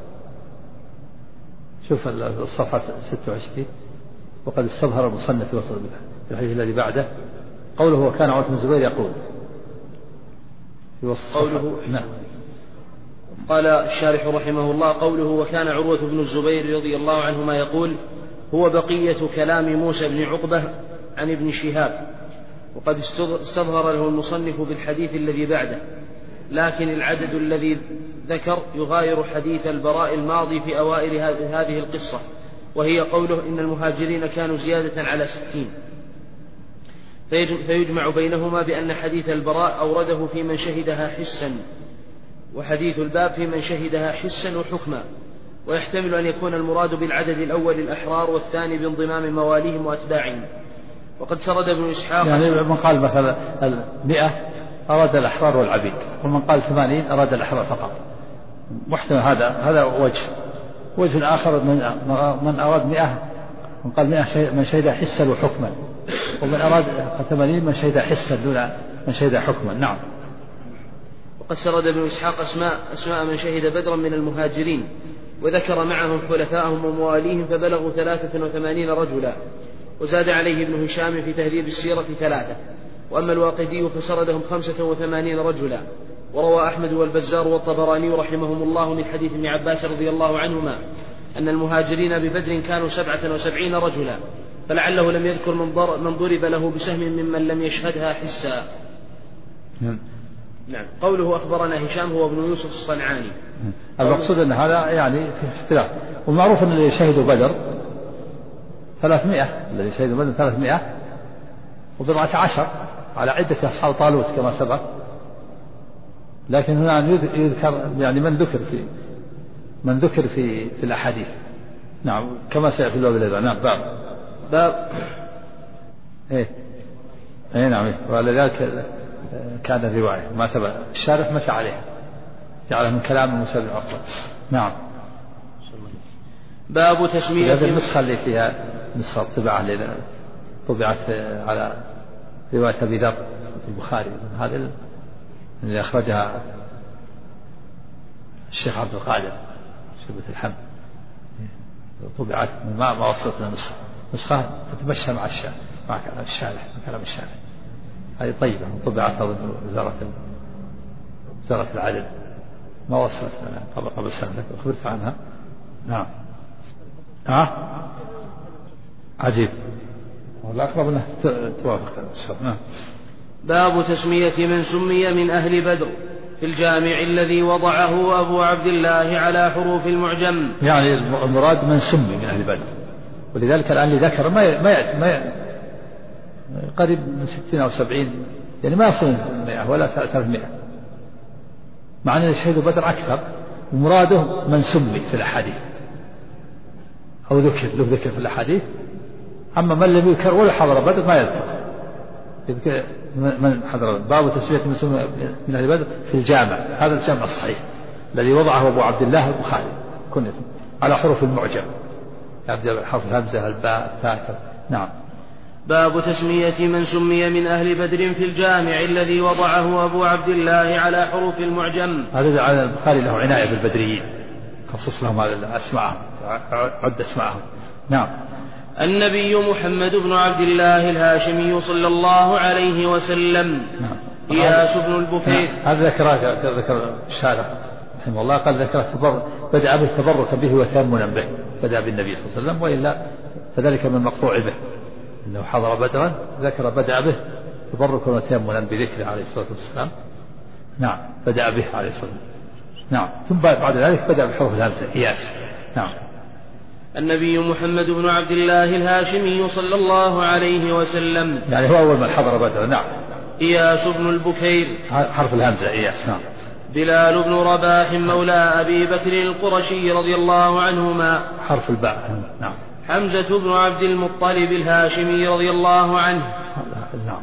شوف الصفحة 26 وقد استظهر المصنف في وسط الحديث الذي بعده قوله وكان عروة بن الزبير يقول في وسط قوله نعم. قال الشارح رحمه الله قوله وكان عروة بن الزبير رضي الله عنهما يقول هو بقية كلام موسى بن عقبة عن ابن شهاب، وقد استظهر له المصنف بالحديث الذي بعده، لكن العدد الذي ذكر يغاير حديث البراء الماضي في أوائل هذه القصة، وهي قوله إن المهاجرين كانوا زيادة على 60. فيجمع بينهما بأن حديث البراء أورده في من شهدها حسا، وحديث الباب في من شهدها حسا وحكما، ويحتمل أن يكون المراد بالعدد الأول الأحرار والثاني بانضمام مواليهم وأتباعهم. وقد سرد ابن إسحاق يعني من قال مثلا 100 أراد الأحرار والعبيد، ومن قال 80 أراد الأحرار فقط، محتمل هذا وجه آخر من أراد 100 من قال 100 من شهد حسا وحكما، ومن أراد 80 من شهد حسا دون من شهد حكما. نعم. وقد سرد ابن إسحاق أسماء من شهد بدرا من المهاجرين، وذكر معهم خلفاءهم ومواليهم فبلغوا 83 رجلا، وزاد عليه ابن هشام في تهذيب السيرة 3. وأما الواقدي فسردهم 85 رجلا. وروى أحمد والبزار والطبراني رحمهم الله من حديث ابن عباس رضي الله عنهما أن المهاجرين ببدر كانوا 77 رجلا، فلعله لم يذكر من ضرب له بسهم ممن لم يشهدها حسا. نعم. قوله أخبرنا هشام هو ابن يوسف الصنعاني. المقصود أن هذا يعني في اختلاف، والمعروف أن الذي شهدوا بدر 300، الذي شهدوا بدر 300 و14 على عدة أصحاب طالوت كما سبق، لكن هنا يذكر يعني من ذكر في الأحاديث. نعم كما سيأتي الله بالله. نعم باب باب إيه نعم. ولذلك كان الرواية ما تبع الشارح مشى عليها جعلها من كلام المسلم الأفضل. نعم. باب تسمية هذه النسخة اللي فيها نسخة طبعة طبعت على رواية أبي ذر في البخاري، هذا اللي أخرجها الشيخ عبد القادر شبة الحمد، طبعت ما وصلت لنا نسخة تتمشى مع الشارح مع كلام الشارح. هذه طيبة طبعت وزارة العدل ما وصلت لنا قبل سنة أخبرت عنها. نعم. عجيب والأقرب أنها توافق. نعم. باب تسمية من سمي من أهل بدر في الجامع الذي وضعه أبو عبد الله على حروف المعجم. يعني المراد من سمي من أهل بدر، ولذلك الآن اللي ذكر ما يأتي قريب من 60 أو 70، يعني ما يصل 100 ولا 300، مع أن شهدوا بدر أكثر، ومراده من سمي في الأحاديث أو ذكر في الأحاديث. أما من لم يذكر ولا حضر بدر ما يذكر من حضر. باب تسمية من سمي من أهل بدر في الجامع، هذا الجامع الصحيح الذي وضعه أبو عبد الله البخاري كنيته على حروف المعجم، يبدأ حرف الهمزة الباء التاء. نعم. باب تسمية من سمي من أهل بدر في الجامع الذي وضعه أبو عبد الله على حروف المعجم. هذا على البخاري له عناية بالبدريين، خصص لهم هذا أسماءهم، عد أسماءهم. نعم. النبي محمد بن عبد الله الهاشمي صلى الله عليه وسلم. نعم. إياس بن البكير. هذا ذكر الشارع رحمه الله قال ذكر بدأ بالتبرك به وتيمنا به، بدأ بالنبي صلى الله عليه وسلم، وإلا فذلك من مقطوع به. لو حضر بدرا ذكر بدأ به تبركا وتيمنا بذكره عليه الصلاة والسلام. نعم. بدأ به عليه الصلاة والسلام. نعم. ثم بعد ذلك بدأ بحروف الهمزة إياس. نعم. النبي محمد بن عبد الله الهاشمي صلى الله عليه وسلم، يعني هو أول من حضر بدرا. نعم. إياس بن البكير، حرف الهمزة إياس. نعم. بلال بن رباح مولى أبي بكر القرشي رضي الله عنهما، حرف الباء. نعم. حمزة بن عبد المطلب الهاشمي رضي الله عنه. نعم.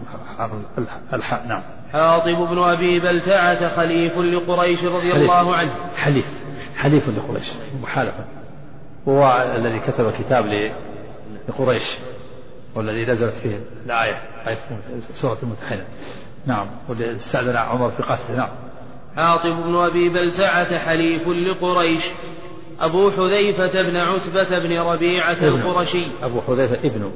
نعم. حاطب بن أبي بلتعة خليف لقريش رضي الله عنه. حليف لقريش محالفة، هو الذي كتب كتاب لقريش والذي نزلت فيه الآية سورة الممتحنة. نعم. والذي استأذن عمر في قتله. نعم. حاطب بن أبي بلتعة حليف لقريش. أبو حذيفة بن عتبة بن ربيعة القرشي. أبو حذيفة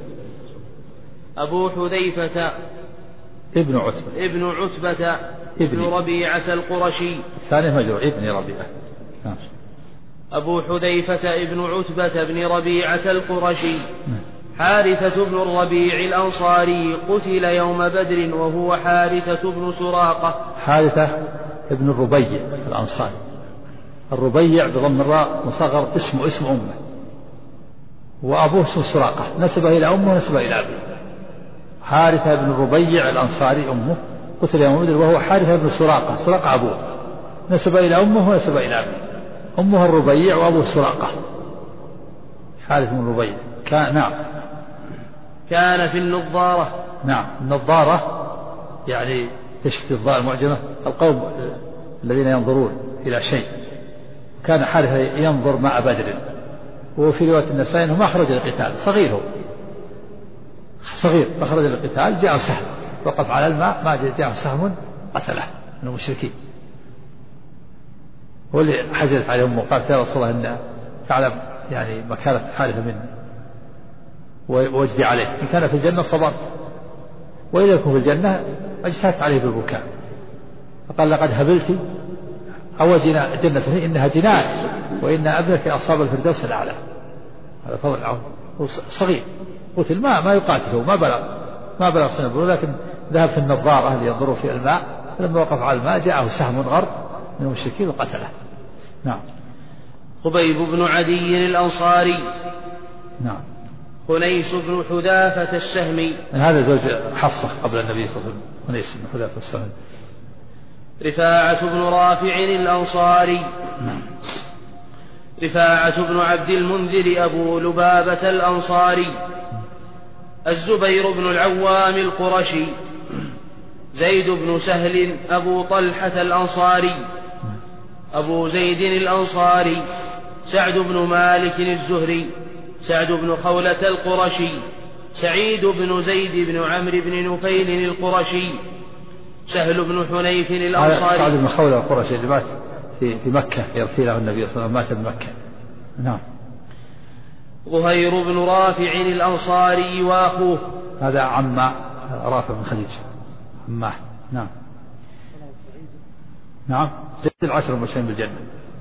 ابن عتبة ابن ربيعة القرشي. الثاني مجرور ابن ربيعة. أبو حذيفة ابن عتبة بن ربيعة القرشي. حارثة بن الربيع الأنصاري قتل يوم بدر وهو حارثة بن سراقة. حارثة ابن الربيع الأنصاري. الربيع بضم الراء مصغر اسم أمه، وأبوه اسمه سراقة، نسبه إلى أمه ونسبه إلى أبيه. حارثة بن الربيع الأنصاري أمه قتل يوم بدر وهو حارثة بن سراقة أبوه، نسبه إلى أمه ونسبه إلى أبيه. أمه الربيع وأبوه سراقة. حارث بن الربيع كان في النظارة. نعم. النظارة يعني تشتي الضاء المعجمة، القوم الذين ينظرون إلى شيء. كان حارثة ينظر مع بدر، وفي رواية النسائي أنه ما خرج للقتال، صغير فخرج للقتال، جاء سهم وقف على الماء، ما جاء سهم قتله من المشركين. واللي حجرت عليه أمه قالت يا رسول الله إن تعلم يعني مكانة حارثة مني ووجدي عليه، إن كان في الجنة صبرت وإذا يكون في الجنة اجتهدت عليه بالبكاء. فقال لقد هبلت أو جنة إنها جنان وإن ابنك أصاب الفردوس الأعلى. هذا فضل العون، صغير قتل ما يقاتله، ما بلغ سنة، ولكن ذهب في النظارة لينظروا في الماء، فلما وقف على الماء جاءه سهم غرب من المشركين وقتله. نعم. خبيب بن عدي الأنصاري. نعم. خنيس بن حذافة السهمي. هذا زوج حفصة قبل النبي صلى الله عليه وسلم. خنيس بن حذافة السهمي. رفاعة بن رافع الأنصاري. نعم. رفاعة بن عبد المنذر أبو لبابة الأنصاري. الزبير بن العوام القرشي، زيد بن سهل أبو طلحة الأنصاري، أبو زيد الأنصاري، سعد بن مالك الزهري، سعد بن خولة القرشي، سعيد بن زيد بن عمرو بن نفيل القرشي، سهل بن حنيف الأنصاري. سعد بن خولة القرشي اللي مات في مكة يرثي له النبي صلى الله عليه وسلم، مات بمكة. نعم. ظهير بن رافع الأنصاري وأخوه، هذا عم رافع بن خديج عماه. نعم. نعم. زيد العشر المبشرين بالجنة.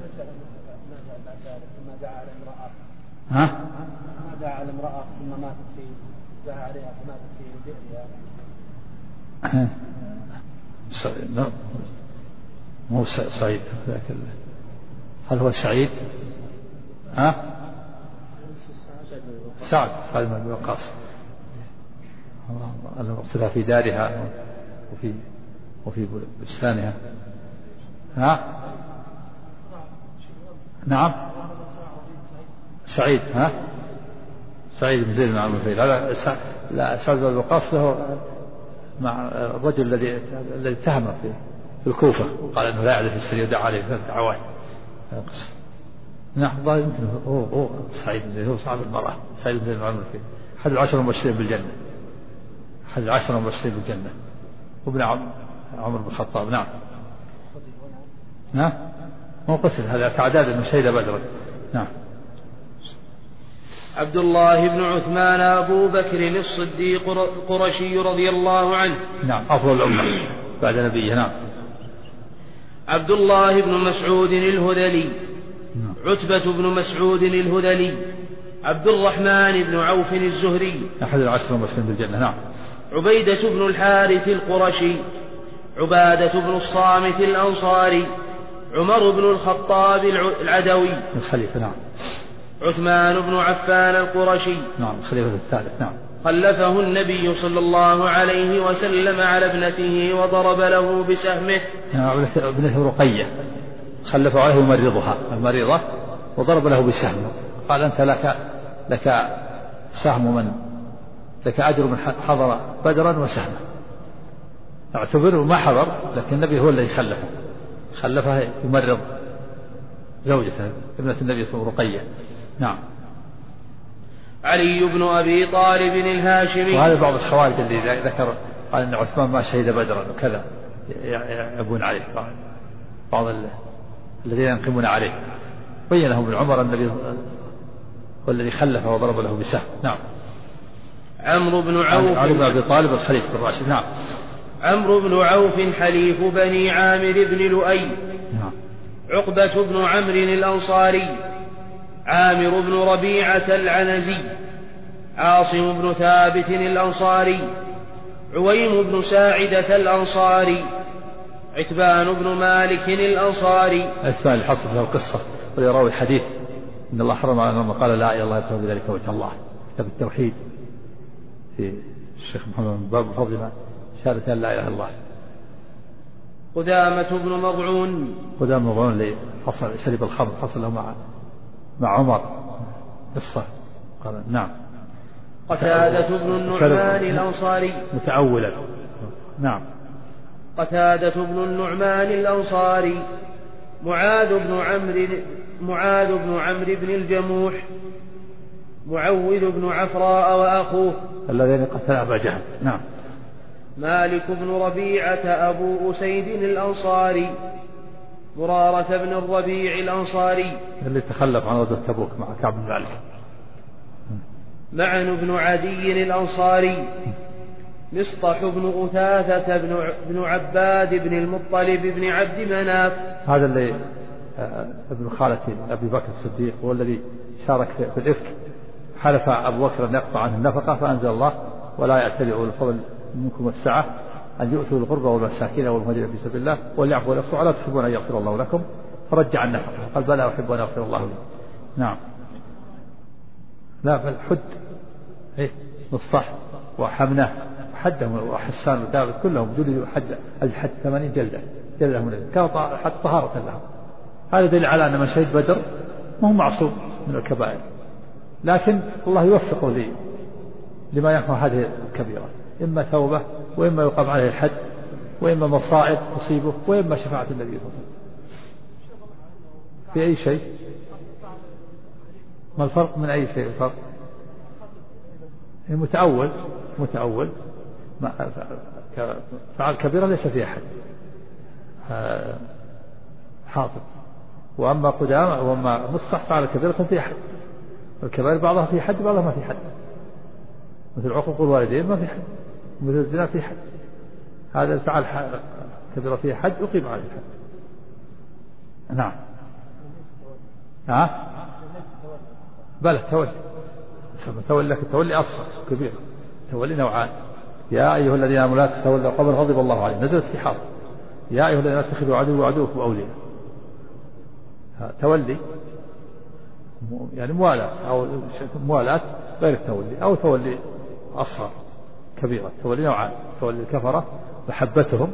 ها؟ ما دعا على امرأة ثم ماتت في دعا عليها فماتت في بئرها. مو سعيد. هل هو سعيد؟ ها؟ سعد بن أبي وقاص. المقتدى في دارها وفي بستانها. ها؟ نعم. سعيد. ها؟ سعيد بن زيد بن عمرو بن هذا. لا، سعد بن أبي وقاص له مع الرجل الذي اتهمه في الكوفة، قال انه لا يعرف السرية ودعا عليه 3 دعوات. نعم. الله يمكن هو سعيد بن زيد، هو صاحب المرأة، سعيد بن زيد بن عمرو بن أحد 10 المبشرين بالجنة، أحد 10 المبشرين بالجنة، وابن عمر بن الخطاب. نعم. نعم. مو قتل، هذا تعداد انه شهد بدرا. نعم. عبد الله بن عثمان أبو بكر الصديق القرشي رضي الله عنه. نعم. أفضل الأمة بعد نبيه. نعم. عبد الله بن مسعود الهذلي. عتبة بن مسعود الهذلي. عبد الرحمن بن عوف الزهري، أحد 10 المبشرين بالجنة. نعم. عبيدة بن الحارث القرشي، عبادة بن الصامت الأنصاري، عمر بن الخطاب العدوي الخليفة. نعم. عثمان بن عفان القرشي. نعم. الخليفة الثالث. نعم. خلفه النبي صلى الله عليه وسلم على ابنته وضرب له بسهمه. ابنته رقية خلفه عليه يمرضها المريضة وضرب له بسهم، قال أنت لك سهم من لك أجر من حضر بدرا وسهمه. اعتبره ما حضر، لكن النبي هو الذي خلفه يمرض زوجته ابنة النبي صلى الله عليه وسلم رقية. نعم. علي بن أبي طالب الهاشمي. وهذا بعض الخوارج اللي ذكر قال أن عثمان ما شهد بدرا وكذا، يعيبون عليه بعض الذين ينقمون عليه. بين لهم ابن عمر النبي هو الذي خلفه وضرب له بسهم. نعم. عمرو بن عوف. علي بن أبي طالب الخليفة الراشد. نعم. عمرو بن عوف حليف بني عامر بن لؤي. نعم. عقبة بن عمرو الأنصاري، عامر بن ربيعة العنزي، عاصم بن ثابت الأنصاري، عويم بن ساعدة الأنصاري، عتبان بن مالك الأنصاري. عتبان الحصر له القصة ويراوي الحديث إن الله حرم على من قال لا إله إلا الله يبتغي بذلك وجه الله، كتاب التوحيد في الشيخ محمد بن باب فضل شهادة أن لا إله إلا الله. قدامة بن مضعون. قدامة بن مضعون اللي حصل شرب الخمر، حصل له مع عمر قصة. قال نعم. قتادة بن النعمان الأنصاري متأولا. نعم. قتادة بن النعمان الأنصاري، معاذ بن عمرو بن الجموح، معوذ بن عفراء وأخوه الذين قتل أبا جهل. نعم. مالك بن ربيعة أبو أسيد الأنصاري، مرارة بن الربيع الأنصاري اللي تخلف عن غزوة تبوك مع كعب بن مالك. معن بن عدي الأنصاري، مصطح بن أثاثة بن عباد بن المطلب بن عبد مناف. هذا اللي ابن خالة أبي بكر الصديق هو الذي شارك في الإفك، حلف أبو بكر أن يقطع عنه النفقة فأنزل الله ولا يأتل أولو الفضل منكم والسعة أن يؤتوا القربى والمساكين والمهاجرين في سبيل الله وليعفوا ويصفحوا ألا تحبون أن يغفر الله لكم، فرجع النفقة قال بلى أحب أن يغفر الله لي. نعم. لا بل حد مصطح وحمنة وحدهم وحسان وداود كلهم جلدوا حد 80 جلدهم كانوا حد طهارة لهم. هذا دليل على أن من شهد بدر ما هو معصوم من الكبائر، لكن الله يوفقه لما يحمل هذه الكبيرة، إما توبة وإما يقام عليه الحد وإما مصائب تصيبه وإما شفاعة النبي صلى الله عليه وسلم. في أي شيء؟ ما الفرق من أي شيء الفرق؟ متأول فعل كبيرة ليس فيها حد حاطب، وأما قدامى وأما مصح فعل كبيرة فيها حد. الكبائر بعضها في حد بعضها ما في حد، مثل عقوق الوالدين ما في حد، مثل الزنا في حد. هذا الفعل كبيرة فيه حد أقيم عليه الحد. نعم. بلى تولي أصغر كبير، تولي نوعان. يا أيها الذين آمنوا لا تتولوا قوما غضب الله عليهم، نزل استحاضة. يا أيها الذين اتخذوا عدو وعدوكم أولياء، تولي يعني موالاة، أو موالاة غير التولي، أو تولي أصغر كبيرة. تولي نوعان: تولي الكفرة محبتهم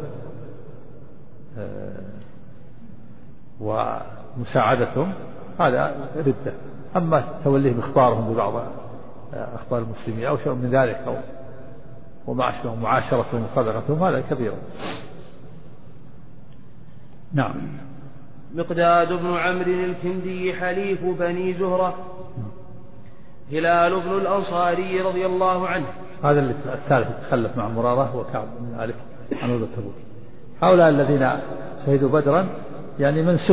ومساعدتهم، هذا ردة. أما توليهم إخبارهم ببعض أخبار المسلمين أو شيء من ذلك، أو ومعاشرتهم وصدقتهم، هذا كبير. نعم. مقداد بن عمرو الكندي حليف بني زهرة. هلال بن الأنصاري رضي الله عنه. هذا الثالث تخلف مع مرارة وكعب بن الألف عن غزوة تبوك. هؤلاء الذين شهدوا بدرا يعني من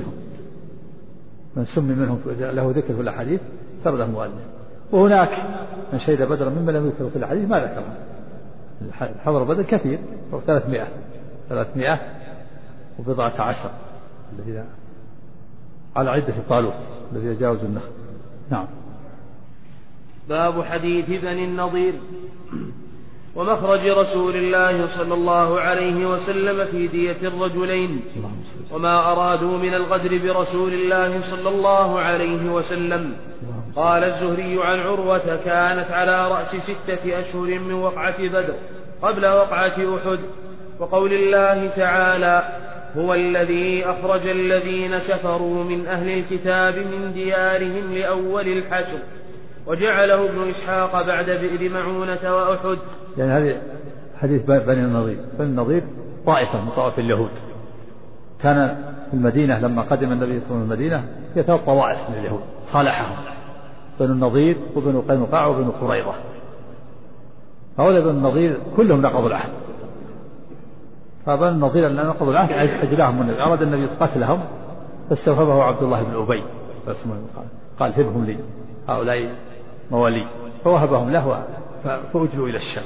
سمي منهم له ذكر في الأحاديث سرده مؤلف. وهناك من شهد بدرا ممن لم يذكر في الحديث ما ذكره. حضر بدر كثير، 300 وبضعة عشر الذين على عدة طالوت الذي جاوز النخل. نعم. باب حديث بني النضير ومخرج رسول الله صلى الله عليه وسلم في دية الرجلين وما أرادوا من الغدر برسول الله صلى الله عليه وسلم. قال الزهري عن عروة: كانت على رأس 6 أشهر من وقعة بدر قبل وقعة أحد. وقول الله تعالى: هو الذي أخرج الذين كفروا من أهل الكتاب من ديارهم لأول الحشر وجعله ابن إسحاق بعد بئر معونة وأحد. يعني هذه حديث بني النضير. بني النضير طائفة من طوائف اليهود، كان في المدينة لما قدم النبي صلى الله عليه وسلم المدينة هي 3 طوائف من اليهود صالحهم: بنو النضير وبنو قينقاع وبنو قريظة. هؤلاء بنو النضير كلهم نقضوا العهد، فبنو النضير لما نقضوا العهد أجلاهم النبي، أراد النبي قتلهم فاستوهبه عبد الله بن أبي قال: هبهم لي، هؤلاء موالي، فوهبهم له فأجلوا إلى الشام.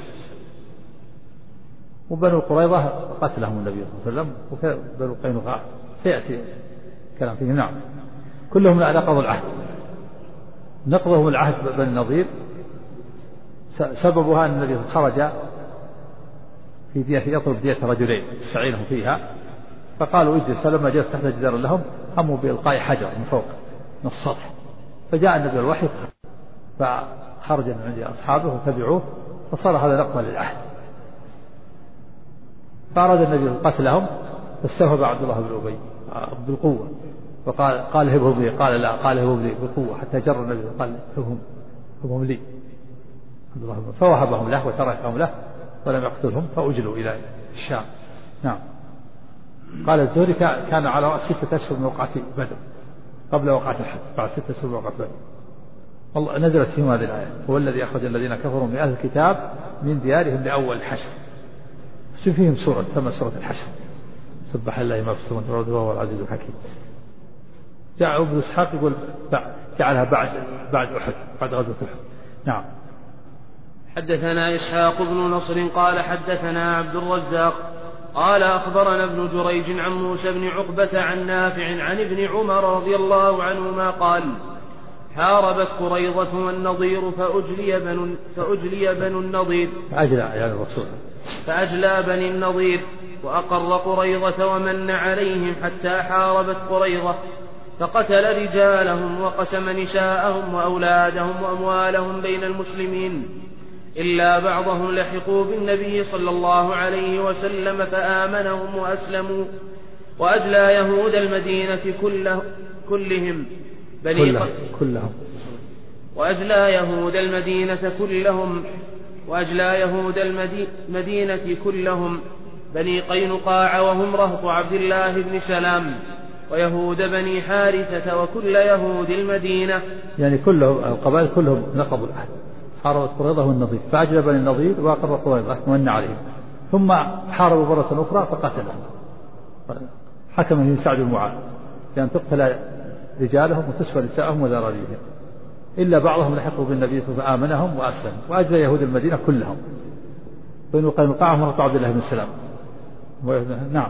وبنو قريظة قتلهم النبي صلى الله عليه وسلم، وبنو قينقاع سيأتي كلام فيه. نعم. كلهم نقضوا العهد. نقضهم العهد بني النضير سببها أن النبي خرج في دية يطلب دية رجلين يستعينهم فيها، فقالوا اجلس. فلما جلس تحت جدار لهم هموا بإلقاء حجر من فوق من السطح، فجاء النبي الوحي فخرج من عند أصحابه وتبعوه، فصار هذا نقضا للعهد. فأراد النبي قتلهم فاستوهب عبد الله بن أبي بالقوة، فقال هبهم لي، قال لا، قال هبهم لي بالقوة، حتى جر النبي قال هبهم لي عبد الله بن، فوهبهم له وتركهم له ولم يقتلهم، فأجلوا إلى الشام. نعم. قال الزهري: كان على رأس 6 أشهر من وقعة بدر قبل وقعة الحد، بعد 6 أشهر من وقعة بدر. الله نزلت فيهم هذه الآية: هو الذي أخرج الذين كفروا من أهل الكتاب من ديارهم لأول الحشر. فيهم سورة تسمى سورة الحشر: سبح لله ما في السماوات والأرض وهو العزيز الحكيم. جاء ابن إسحاق يقول جعلها بعد أحد، بعد غزوة أحد. نعم. حدثنا إسحاق بن نصر قال حدثنا عبد الرزاق قال أخبرنا ابن جريج عن موسى بن عقبة عن نافع عن ابن عمر رضي الله عنهما قال: حاربت قريظة والنضير فأجلي بنو النضير فأجلى بني النضير وأقر قريظة ومن عليهم حتى حاربت قريظة، فقتل رجالهم وقسم نساءهم وأولادهم وأموالهم بين المسلمين، إلا بعضهم لحقوا بالنبي صلى الله عليه وسلم فآمنهم وأسلموا. وأجلى يهود المدينة كلهم وأجلى يهود المدينة كلهم بني قينقاع وهم رهط عبد الله بن سلام، ويهود بني حارثة وكل يهود المدينة. يعني كلهم القبائل كلهم نقضوا العهد، حاربت قريظة والنضير فأجلى بني النضير وأقر قريظة ومن عليهم، ثم حاربوا مرة أخرى فقتلهم، حكم بن سعد المعاذ بأن تقتل رجالهم وتسفى نساءهم وذراريهم، إلا بعضهم لحقوا بالنبي صلى الله عليه وسلم فآمنهم وأسلموا، وأجلى يهود المدينة كلهم بني قينقاع ورهط عبد الله بن سلام. نعم.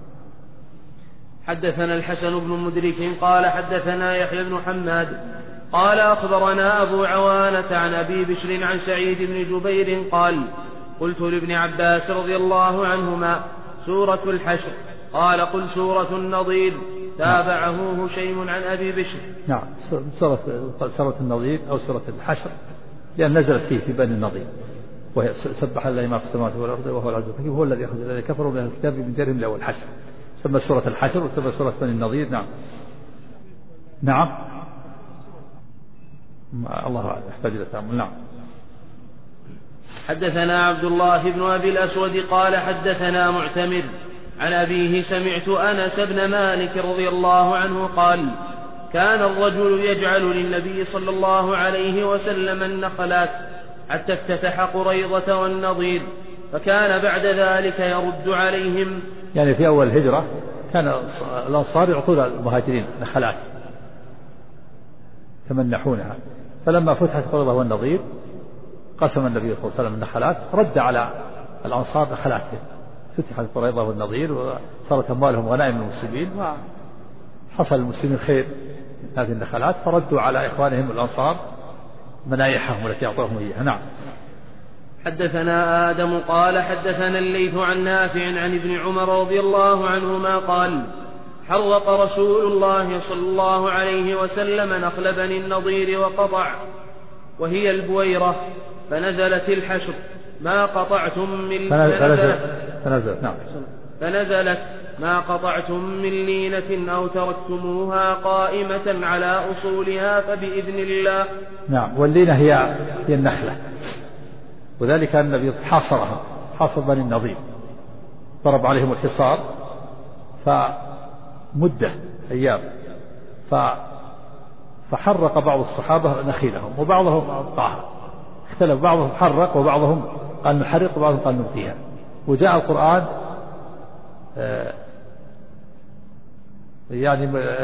حدثنا الحسن بن مدرك قال حدثنا يحيى بن حماد قال أخبرنا أبو عوانة عن أبي بشر عن سعيد بن جبير قال قلت لابن عباس رضي الله عنهما سورة الحشر، قال قل سورة النضير، تابعه هشيم عن أبي بشر. نعم، سورة النضير أو سورة الحشر لأن نزلت فيه في بني النضير، وهي سبح لله ما في السماوات والأرض وهو العزيز الحكيم، هو الذي أخرج الذين كفروا من أهل الكتاب من ديرهم لأول الحشر، سمى سورة الحشر وسمى سورة بني النضير. نعم. نعم، الله أعلم، يحتاج إلى تأمل. نعم. حدثنا عبد الله بن أبي الأسود قال حدثنا معتمر عن أبيه سمعت أنس بن مالك رضي الله عنه قال كان الرجل يجعل للنبي صلى الله عليه وسلم النخلات حتى افتتح قريظة والنضير، فكان بعد ذلك يرد عليهم. يعني في أول الهجرة كان الأنصار يعطون المهاجرين نخلات تمنحونها، فلما فتحت قريظة والنضير قسم النبي صلى الله عليه وسلم النخلات، رد على الأنصار نخلاتهم، فتحت قريظة والنضير وصارت أموالهم غنائم المسلمين، وحصل المسلمين خير من هذه النخلات، فردوا على إخوانهم الأنصار منايحهم التي أعطوهم إياها. نعم. حدثنا آدم قال حدثنا الليث عن نافع عن ابن عمر رضي الله عنهما قال حرق رسول الله صلى الله عليه وسلم نخل بني النضير وقطع، وهي البويرة، فنزلت الحشر ما قطعتم من فنزلت ما قطعتم من لينة أو تركتموها قائمة على أصولها فبإذن الله. نعم. واللينة هي النخلة، وذلك أن النبي حاصرها، حاصر بني النضير، ضرب عليهم الحصار فمدة أيام، فحرق بعض الصحابة نخيلهم وبعضهم أبقاها، اختلف، بعضهم حرق وبعضهم قال نحرق وبعضهم قال نبقيها، وجاء القرآن يعني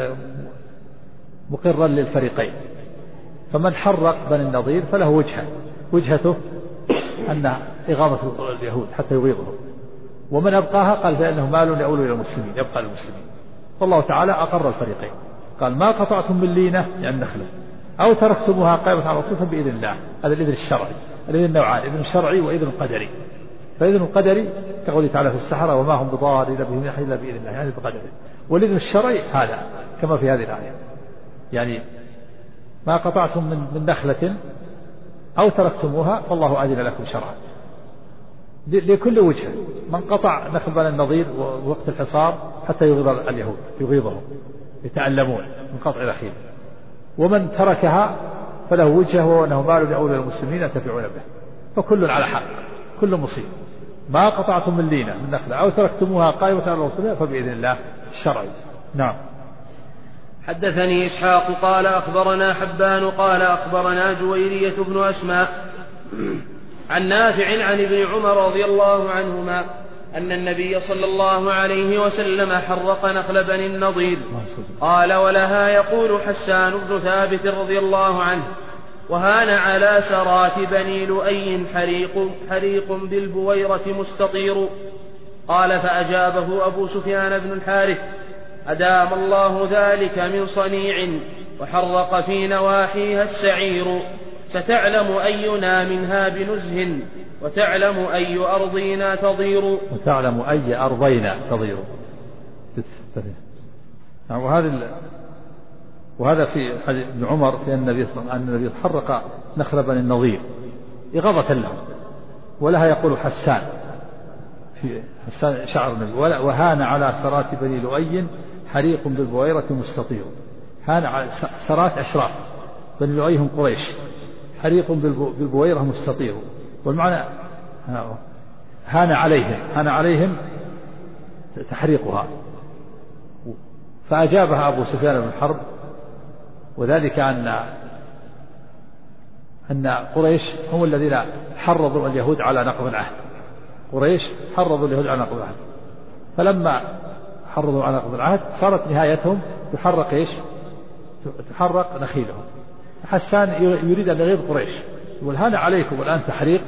مقرا للفريقين، فمن حرق بني النضير فله وجهته أن إغاظة اليهود حتى يغيظهم، ومن أبقاها قال فإنه مال يؤول إلى المسلمين، يبقى للمسلمين. والله تعالى أقر الفريقين، قال ما قطعتم من لينة يعني نخلة أو تركتموها قائمة على أصولها بإذن الله. هذا الإذن الشرعي، الإذن نوعان، إذن شرعي وإذن قدري. فإذن القدري كقوله تعالى في السحرة وما هم بضارين بهم إلا بإذن الله، يعني بقدره. والإذن الشرعي هذا كما في هذه الآية، يعني ما قطعتم من نخلة أو تركتموها فالله أذن لكم شرعا، لكل وجه. من قطع نخل بني النضير وقت الحصار حتى يغيظ اليهود، يغيظهم يتألمون من قطع نخيل، ومن تركها فله وجهه وأنه مال يؤول إلى المسلمين ينتفعون به، فكل على حق، كل مصيب. ما قطعتم من لينة من نخلة أو تركتموها قائمة على أصولها فبإذن الله الشرعي. نعم. حدثني إسحاق قال أخبرنا حبان قال أخبرنا جويرية بن أسماء عن نافع عن ابن عمر رضي الله عنهما أن النبي صلى الله عليه وسلم حرق نخل بني النضير. قال ولها يقول حسان بن ثابت رضي الله عنه وهان على سرات بني لؤي حريق بالبويرة مستطير. قال فأجابه أبو سفيان بن الحارث أدام الله ذلك من صنيع وحرق في نواحيها السعير، ستعلم أينا منها بنزه وتعلم أي أرضينا تضير. وتعلم أي أرضينا تضير. وهذا في حديث ابن عمر في أن النبي حرق نخل بني النضير إغاظة له، ولها يقول حسان في حسان شعر النبي وهان على سرات بني لؤي حريق بالبويرة مستطير. هان على سرات أشراف بني لؤي هم قريش، حريق بالبويرة مستطير. والمعنى هان عليهم تحريقها. فأجابها أبو سفيان بن حرب، وذلك أن قريش هم الذين حرضوا اليهود على نقض العهد. قريش حرضوا اليهود على نقض العهد، فلما حرضوا على نقض العهد صارت نهايتهم تحرق نخيلهم. حسان يريد أن يغيظ قريش، يقول هان عليكم الآن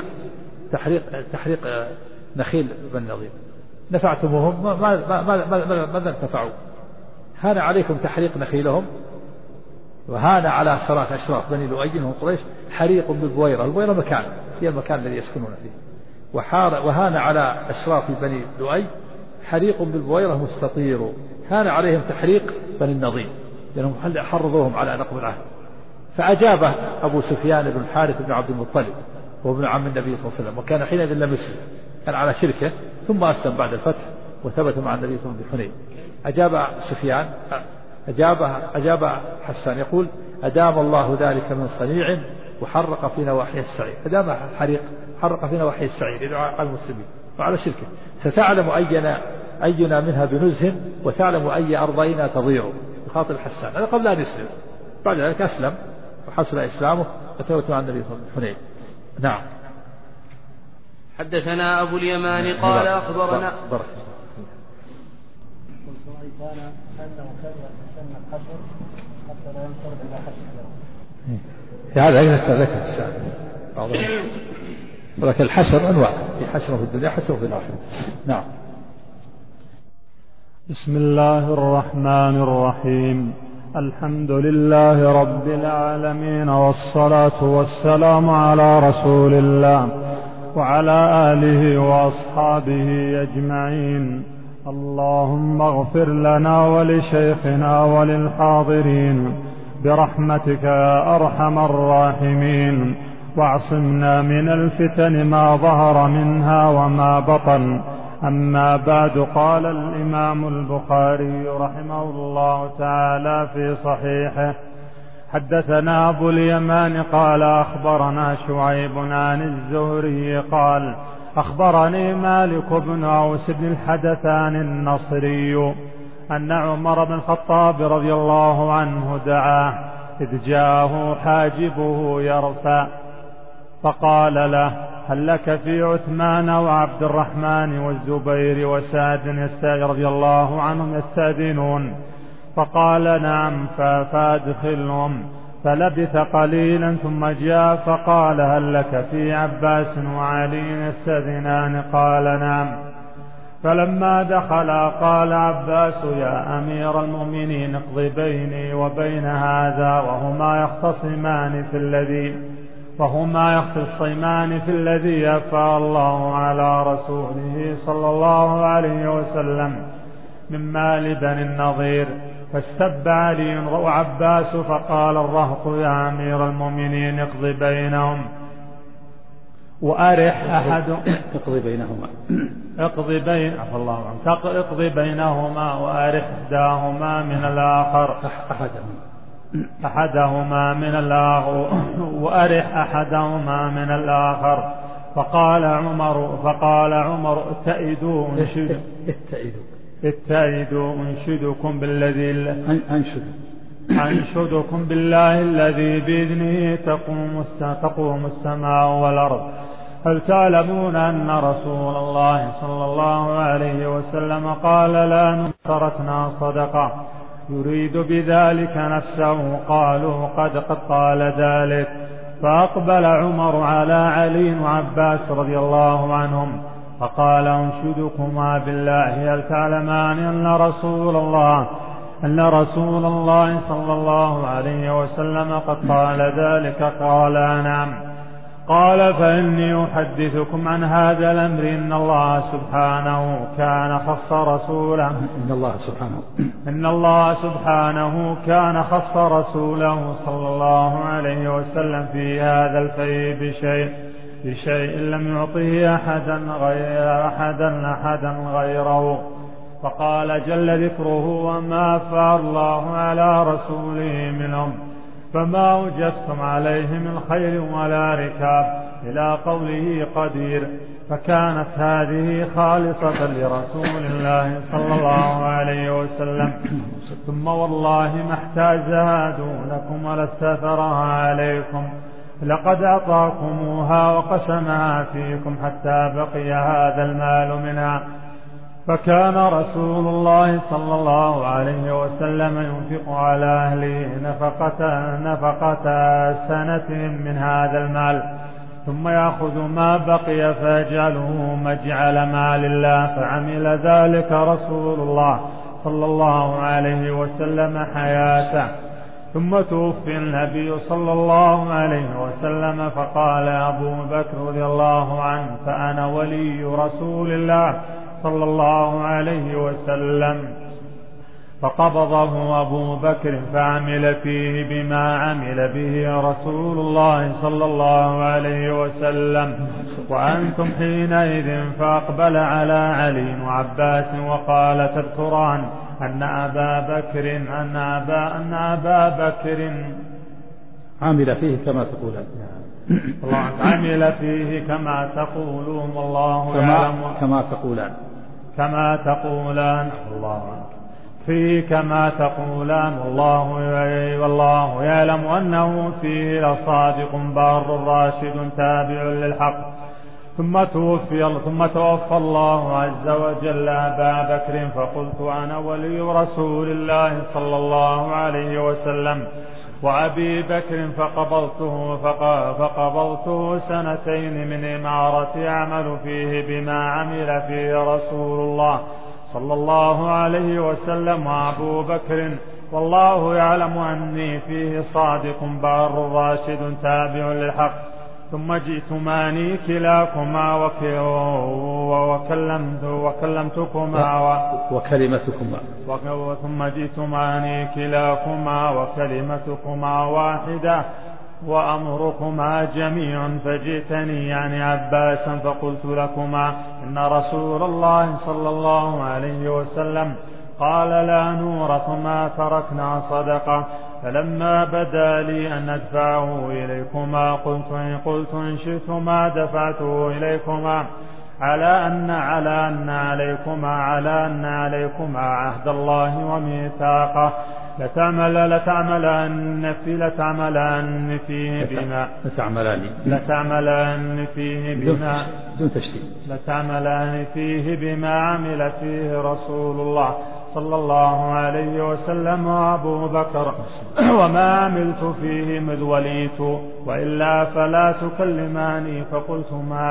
تحريق نخيل بني النضير، نفعتموهم ماذا انتفعوا؟ هان عليكم تحريق نخيلهم، وهان على صلاة أشراف بني لؤي هم قريش حريق بالبويرة. البويرة مكان هي المكان الذي يسكنون فيه. وهان على أشراف بني لؤي حريق بالبويرة مستطير. هان عليهم تحريق بني النضير لأنهم حرضوهم على نقض العهد. فأجابه أبو سفيان بن الحارث بن عبد المطلب وابن عم النبي صلى الله عليه وسلم، وكان حينئذ لم يسلم، كان على شركه، ثم أسلم بعد الفتح وثبت مع النبي صلى الله عليه وسلم بحنين. أجاب سفيان، أجاب حسان يقول أدام الله ذلك من صنيع وحرق في نواحي السعير. أدام حرق في نواحي السعير يدعى على المسلمين وعلى شركه. ستعلم أينا منها بنزه وتعلم أي أرضينا تضيع. بخاطر حسان هذا قبل أن يسلم، بعد ذلك أسلم وحصل إسلامه وثبت مع النبي صلى الله عليه وسلم بحنين. نعم. حدثنا أبو اليمان قال أخبرنا هذا ذكر السائل ولكن الحسر أنواع، في حسر في الدنيا حسر في الآخرة. نعم. بسم الله الرحمن الرحيم. الحمد لله رب العالمين، والصلاة والسلام على رسول الله وعلى آله وأصحابه أجمعين. اللهم اغفر لنا ولشيخنا وللحاضرين برحمتك يا أرحم الراحمين، واعصمنا من الفتن ما ظهر منها وما بطن. أما بعد، قال الإمام البخاري رحمه الله تعالى في صحيحه: حدثنا أبو اليمان قال أخبرنا شعيب عن الزهري قال أخبرني مالك بن أوس بن الحدثان النصري أن عمر بن الخطاب رضي الله عنه دعاه إذ جاءه حاجبه يرفع، فقال له: هل لك في عثمان وعبد الرحمن والزبير وسعد رضي الله عنهم يستأذنون؟ فقال: نعم، فادخلهم. فلبث قليلا ثم جاء فقال: هل لك في عباس وعلي يستأذنان؟ قال: نعم. فلما دخل قال عباس: يا أمير المؤمنين، اقض بيني وبين هذا وهما يختصمان في الذي أفاء الله على رسوله صلى الله عليه وسلم من مال بني النضير. فاستب علي وعباس فقال الرهط: يا أمير المؤمنين، اقض بينهم وأرح اقض بينهما وأرح أحدهما من الآخر. فقال عمر: اتئدوا أنشدكم بالله الذي بإذنه تقوم السماء والأرض. هل تعلمون أن رسول الله صلى الله عليه وسلم قال: لا تركنا صدقة يريد بذلك نفسه؟ قالوا: قد قال ذلك. فأقبل عمر على علي وعباس رضي الله عنهم فقال: أنشدكما بالله، هل تعلمان أن رسول الله صلى الله عليه وسلم قد قال ذلك؟ قال: نعم. قال: فإني أحدثكم عن هذا الأمر. إن الله سبحانه كان خص رسوله صلى الله عليه وسلم في هذا الفيء بشيء لم يعطه أحدا غيره. فقال جل ذكره: وما أفاء الله على رسوله منهم فما أوجفتم عليه من خيل ولا ركاب إلى قوله قدير. فكانت هذه خالصة لرسول الله صلى الله عليه وسلم. ثم والله ما احتاجها دونكم ولا استثرها عليكم، لقد أعطاكموها وقسمها فيكم حتى بقي هذا المال منها. فكان رسول الله صلى الله عليه وسلم ينفق على أهله نفقة سنة من هذا المال، ثم يأخذ ما بقي فيجعله مجعل مال الله. فعمل ذلك رسول الله صلى الله عليه وسلم حياته. ثم توفي النبي صلى الله عليه وسلم، فقال أبو بكر رضي الله عنه: فأنا ولي رسول الله صلى الله عليه وسلم. فقبضه أبو بكر فعمل فيه بما عمل به رسول الله صلى الله عليه وسلم. وأنتم حينئذ. فأقبل على علي وعباس وقال: تذكران أن أبا بكر عمل فيه كما تقولان. عمل فيه كما تقولون والله يعلم. كما تقولان الله فيه كما تقولان والله يعلم أنه فيه لصادق بار راشد تابع للحق. ثم توفى الله عز وجل أبا بكر، فقلت: أنا ولي رسول الله صلى الله عليه وسلم. وأبي بكر فقبضته سنتين من إمارة يعمل فيه بما عمل فيه رسول الله صلى الله عليه وسلم. وأبو بكر والله يعلم أني فيه صادق بار راشد تابع للحق. ثم جئتماني كلاكما ثم جئتماني كلاكما وكلمتكما واحدة وأمركما جميع. فجئتني يعني عباسا فقلت لكما: إن رسول الله صلى الله عليه وسلم قال: لا نورث ما تركنا صدقة. فلما بدا لي أن أدفعه إليكما قلت إن شئتما دفعته إليكما على أن عليكما عهد الله وميثاقه لتعملن فيه بما عمل فيه رسول الله صلى الله عليه وسلم وأبو بكر، وما عملت فيه مذ وليت، وإلا فلا تكلماني. فقلت: ما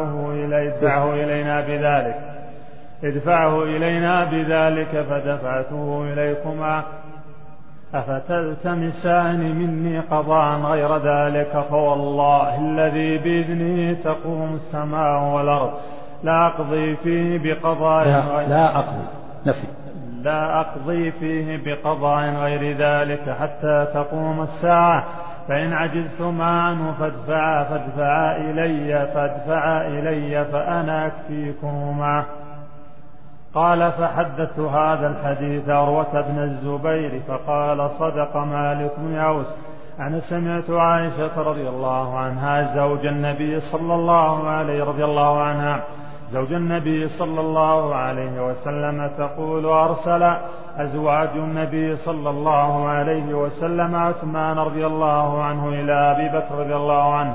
ادفعه إلينا بذلك فدفعته إليكما. أفتلتمسان مني قضاء غير ذلك؟ فوالله الذي بإذنه تقوم السماء والأرض لا أقضي فيه بقضاء غير ذلك حتى تقوم الساعة. فإن عجزتما عنه فادفعا إلي فأنا أكفيكما. قال: فحدثت هذا الحديث عروة بن الزبير فقال: صدق مالك بن أوس. أنا سمعت عائشة رضي الله عنها زوج النبي صلى الله عليه وسلم تقول: أرسل أزواج النبي صلى الله عليه وسلم عثمان رضي الله عنه إلى أبي بكر رضي الله عنه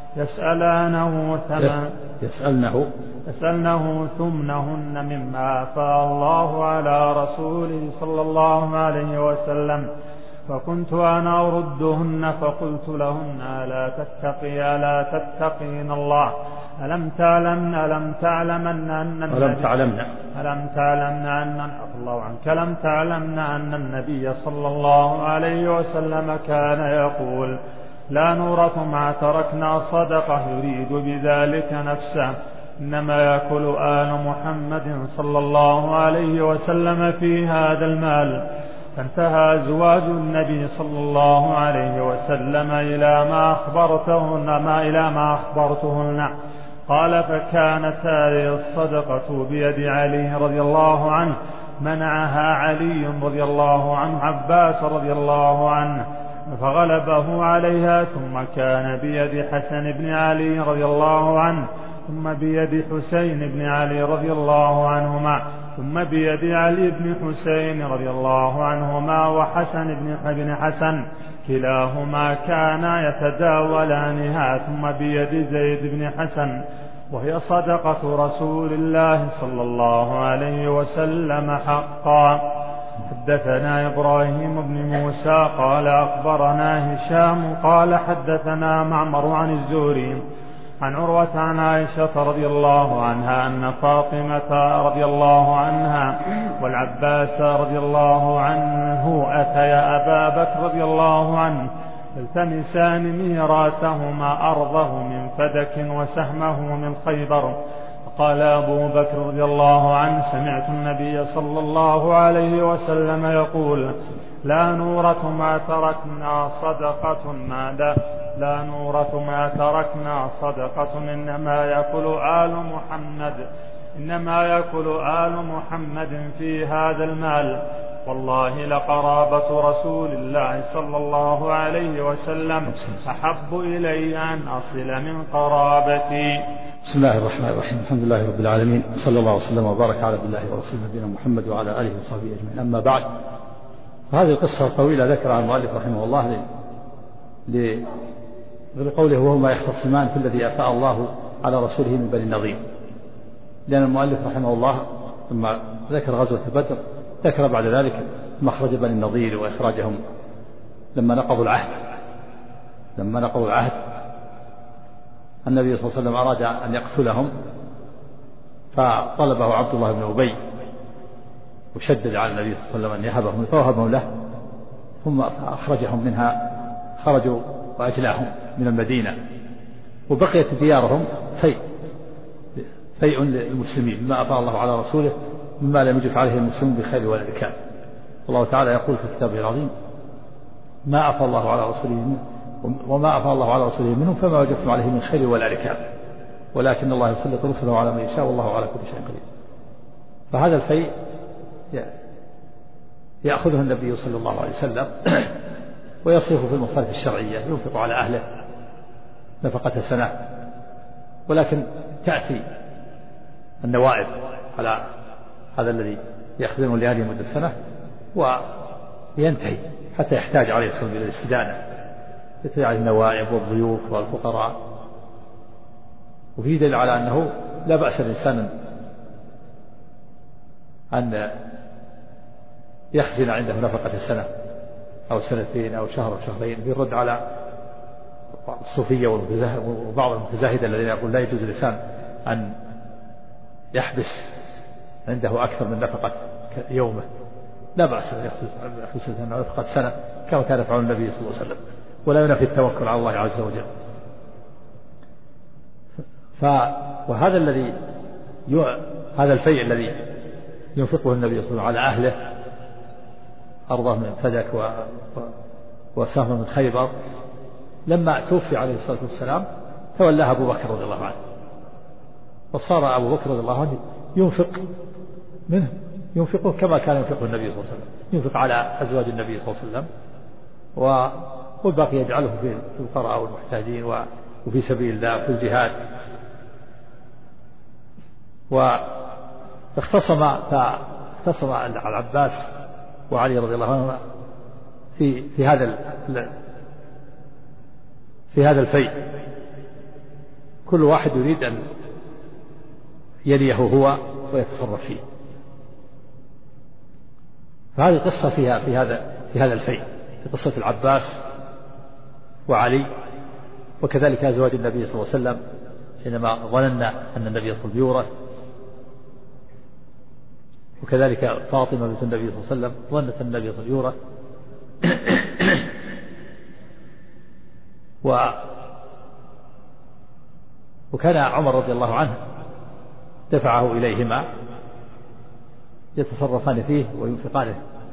يسألنه ثمنهن مما أفاء الله على رسوله صلى الله عليه وسلم. فكنت أنا أردهن فقلت لهن: ألا تتقين الله؟ ألم تعلمن أن النبي صلى الله عليه وسلم كان يقول: لا نورث ما تركنا صدقة، يريد بذلك نفسه، إنما يأكل آل محمد صلى الله عليه وسلم في هذا المال. فانتهى أزواج النبي صلى الله عليه وسلم إلى ما أخبرتهن. قال: فكانت هذه الصدقة بيد علي رضي الله عنه، منعها علي رضي الله عنه عباس رضي الله عنه فغلبه عليها، ثم كان بيد حسن بن علي رضي الله عنه، ثم بيد حسين بن علي رضي الله عنهما، ثم بيد علي بن حسين رضي الله عنهما وحسن بن حسن، كلاهما كانا يتداولانها، ثم بيد زيد بن حسن، وهي صدقة رسول الله صلى الله عليه وسلم حقا. حدثنا إبراهيم بن موسى قال أخبرنا هشام قال حدثنا معمر عن الزهري عن عروة عن عائشة رضي الله عنها أن فاطمة رضي الله عنها والعباس رضي الله عنه أتيا أبا بكر رضي الله عنه يلتمسان ميراثهما أرضه من فدك وسهمه من خيبر. قال أبو بكر رضي الله عنه صلى النبي صلى الله عليه وسلم يقول لا نورث ما تركنا صدقة لا نورث ما تركنا صدقة إنما يأكل آل محمد في هذا المال، والله لقرابة رسول الله صلى الله عليه وسلم أحب إلي أن أصل من قرابتي. بسم الله الرحمن الرحيم، الحمد لله رب العالمين، صلى الله وسلم وبارك على الله ورسوله نبينا محمد وعلى آله وصحبه أجمعين. أما بعد، هذه القصة الطويلة ذكرها المؤلف رحمه الله لقوله وهما يختصمان في الذي أفاء الله على رسوله من بني النضير، لأن المؤلف رحمه الله لما ذكر غزوة بدر ذكر بعد ذلك مخرج بني النضير وإخراجهم لما نقضوا العهد النبي صلى الله عليه وسلم أراد أن يقتلهم، فطلبه عبد الله بن أبي وشدد على النبي صلى الله عليه وسلم أن يهبهم، فوهبهم له، ثم أخرجهم منها، خرجوا وأجلاهم من المدينة، وبقيت ديارهم فيء للمسلمين مما أفاء الله على رسوله مما لم يجف عليه المسلمون بخير ولا ركاب. الله تعالى يقول في كتابه العظيم ما أفاء الله على رسوله وما أفاء الله على رسوله منهم فما وجدتم عليه من خير ولا ركاب، ولكن الله يسلط رسله على من يشاء والله على كل شيء قدير. فهذا الفيء يأخذه النبي صلى الله عليه وسلم ويصرف في المصارف الشرعية، ينفق على أهله نفقة سنة، ولكن تأتي النوائب على هذا الذي يخدم لأهله مدة سنة وينتهي حتى يحتاج عليه الصلاة إلى الاستدانة، يتبع عليه النوائب والضيوف والفقراء. وفيه دليل على أنه لا بأس الإنسان أن يخزن عنده نفقة سنة أو سنتين أو شهر أو شهرين، في الرد على الصوفية وبعض المتزاهدة الذين يقول لا يجوز الإنسان أن يحبس عنده أكثر من نفقة يومه. لا بأس أن يحبس عنده نفقة سنة كما كان يفعل النبي صلى الله عليه وسلم، ولا ينفي التوكل على الله عز وجل. وهذا الذي هذا الفيء الذي ينفقه النبي صلى الله عليه وسلم على أهله، أرضه من فدك وسهم من خيبر، لما توفي عليه الصلاة والسلام تولاه أبو بكر رضي الله عنه، وصار أبو بكر رضي الله عنه ينفق منه، ينفقه كما كان ينفقه النبي صلى الله عليه وسلم، ينفق على أزواج النبي صلى الله عليه وسلم، والباقي يجعله في الفقراء والمحتاجين وفي سبيل الله في الجهاد. فاختصم العباس وعلي رضي الله عنهما في هذا الفيء، كل واحد يريد أن يليه هو ويتصرف فيه. فهذه القصة فيها في هذا الفيء، في قصة العباس وعلي، وكذلك أزواج النبي صلى الله عليه وسلم حينما ظننا أن النبي صلى الله عليه وسلم يورث، وكذلك فاطمة بنت النبي صلى الله عليه وسلم ظنت أن النبي صلى الله عليه وسلم يورث. وكان عمر رضي الله عنه دفعه إليهما يتصرفان فيه وينفقانه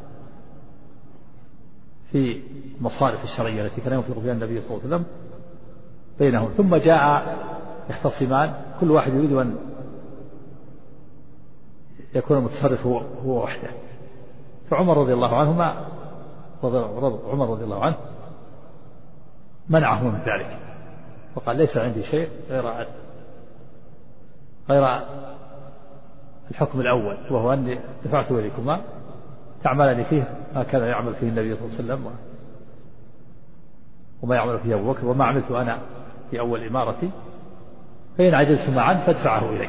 في المصارف الشرعية التي كان ينفق فيها النبي صلى الله عليه وسلم بينهم. ثم جاء يختصمان، كل واحد يريد أن يكون المتصرف هو وحده. فعمر رضي الله عنه منعه من ذلك وقال ليس عندي شيء غير الحكم الأول، وهو أني دفعت إليكما تعملني فيه هكذا يعمل فيه النبي صلى الله عليه وسلم وما يعمل فيه أبو بكر وما عملت أنا في أول إمارتي، فإن عجزتما عنه فادفعه إلي.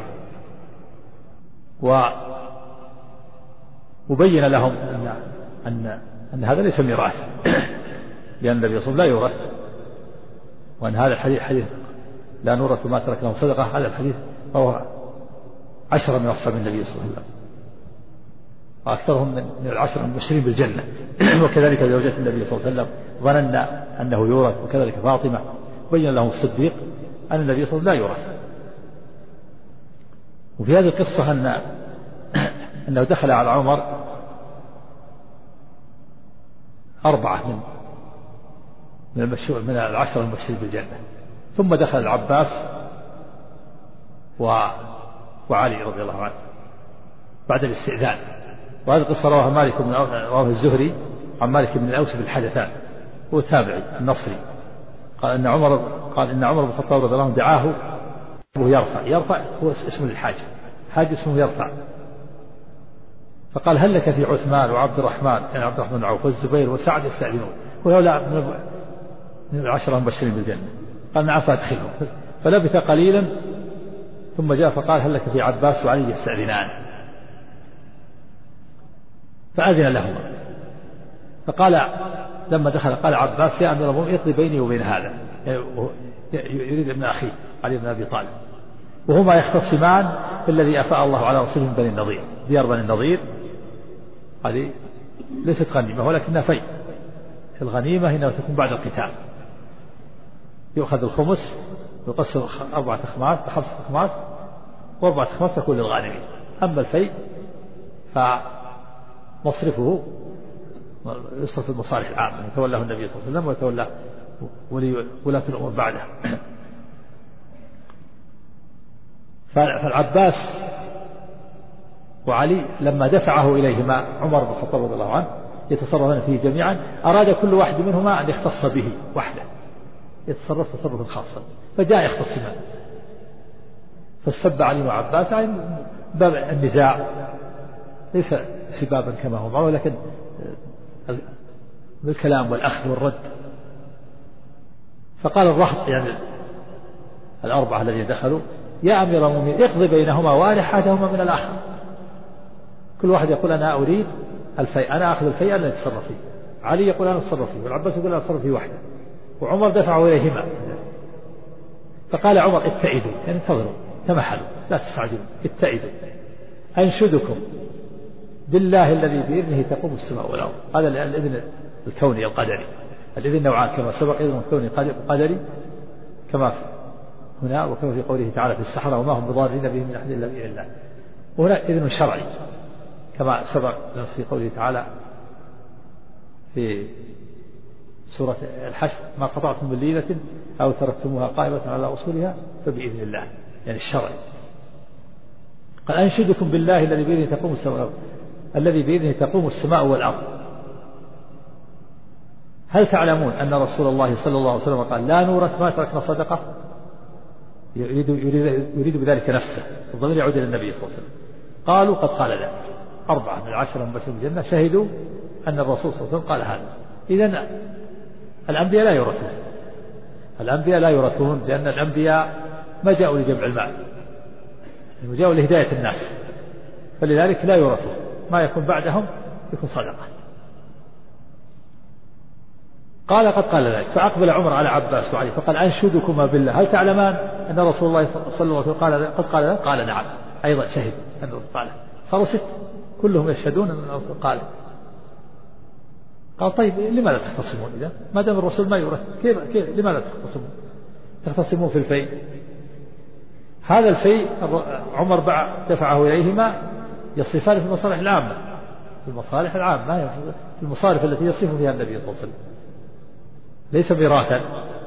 وبين لهم أن هذا ليس ميراث، لأن النبي صلى الله عليه وسلم لا يورث، وأن هذا الحديث حديث لا نورث ما تركناه صدقة. هذا الحديث هو 10 من أصحاب النبي صلى الله عليه وسلم، وأكثرهم من 10 المبشرين بالجنة. وكذلك زوجات النبي صلى الله عليه وسلم ظننا أنه يورث، وكذلك فاطمة. بين لهم الصديق أن النبي صلى الله عليه وسلم لا يورث. وفي هذه القصة أنه دخل على عمر 4 من 10 المبشرين بالجنة، ثم دخل العباس وعلي رضي الله عنه بعد الاستئذان. وهذه القصة رواه الزهري عن مالك بن الأوس بالحدثان، هو تابعي النصري. قال إن عمر بن الخطاب رضي الله عنه دعاه يرفع هو اسم للحاج، حاج اسمه يرفع. فقال هل لك في عثمان وعبد الرحمن، يعني عبد الرحمن بن عوف والزبير وسعد يستأذنون، وهؤلاء من 10 المبشرين بالجنة. قال نعم فأدخلهم. فلبث قليلا ثم جاء فقال هل لك في عباس وعلي يستأذنان، فأذن لهما. فقال لما دخل قال عباس يا أمير المؤمنين اقضي بيني وبين هذا، يريد ابن أخيه علي بن أبي طالب، وهما يختصمان في الذي أفاء الله على رسوله من بني النضير. ديار بني النضير هذه ليست غنيمة ولكنها فيء. الغنيمة إنها تكون بعد القتال، يؤخذ الخمس ويقسم 4 أخماس 5 أخماس، و4 أخماس تكون للغانمين. أما الفيء فمصرفه يصرف المصالح العامة يتولاه النبي صلى الله عليه وسلم ويتولى ولاة الأمور بعده. فالعباس وعلي لما دفعه إليهما عمر بن الخطاب رضي الله عنه يتصرفون فيه جميعا، أراد كل واحد منهما أن يختص به وحده، يتصرف تصرفا خاصا، فجاء يختصمان. فاستب علي وعباس عن باب النزاع، ليس سبابا كما هو معه، ولكن بالكلام والأخذ والرد. فقال الرهط يعني 4 الذين دخلوا يا أمير المؤمنين اقضي بينهما وأرح حاجهما من الآخر. كل واحد يقول أنا أريد الفيء، أنا أخذ الفيء أنا أتصرف فيه. علي يقول أنا أتصرف فيه، والعباس يقول أنا أتصرف فيه وحده، وعمر دفعه إليهما. فقال عمر ابتعدوا، يعني انتظروا تمحلوا لا تستعجلوا، ابتعدوا أنشدكم بالله الذي بإذنه تقوم السماء والأرض. هذا الإذن الكوني القدري. الإذن نوعان كما سبق، إذن كوني قدري كما هنا، وكما في قوله تعالى في السحرة وما هم بضارين به من أحد إلا بإذن الله. وهنا إذن شرعي كما سبق في قوله تعالى في سورة الحشر ما قطعتم من ليلة أو تركتموها قائمة على أصولها فبإذن الله، يعني الشرعي. قال أنشدكم بالله الذي بإذنه تقوم السماء والأرض، الذي بإذنه تقوم السماء والأرض. هل تعلمون أن رسول الله صلى الله عليه وسلم قال لا نورث ما تركنا صدقة؟ يريد بذلك نفسه، الضمير يعود إلى النبي صلى الله عليه وسلم. قالوا قد قال ذلك. 4 من 10 المبشرين بالجنة شهدوا أن الرسول صلى الله عليه وسلم قال هذا. إذن الأنبياء لا يورثون، الأنبياء لا يورثون، لأن الأنبياء ما جاءوا لجمع المال، جاءوا لهداية الناس، فلذلك لا يورثون، ما يكون بعدهم يكون صدقة. قال قد قال ذلك. فأقبل عمر على عباس وعلي فقال أنشدكما بالله هل تعلمان أن رسول الله صلى الله عليه وسلم قد قال ذلك؟ قال نعم. أيضا شهد أنه قال. صاروا 6 كلهم يشهدون أن الرسول قال. قال طيب لماذا تختصمون إذا ما دام الرسول ما يورث؟ كيف لماذا تختصمون في الفيء؟ هذا الفيء عمر دفعه إليهما يصرفان في المصالح العامة، في المصالح العامة، في المصارف التي يصرف فيها النبي صلى الله عليه وسلم، ليس ميراثا.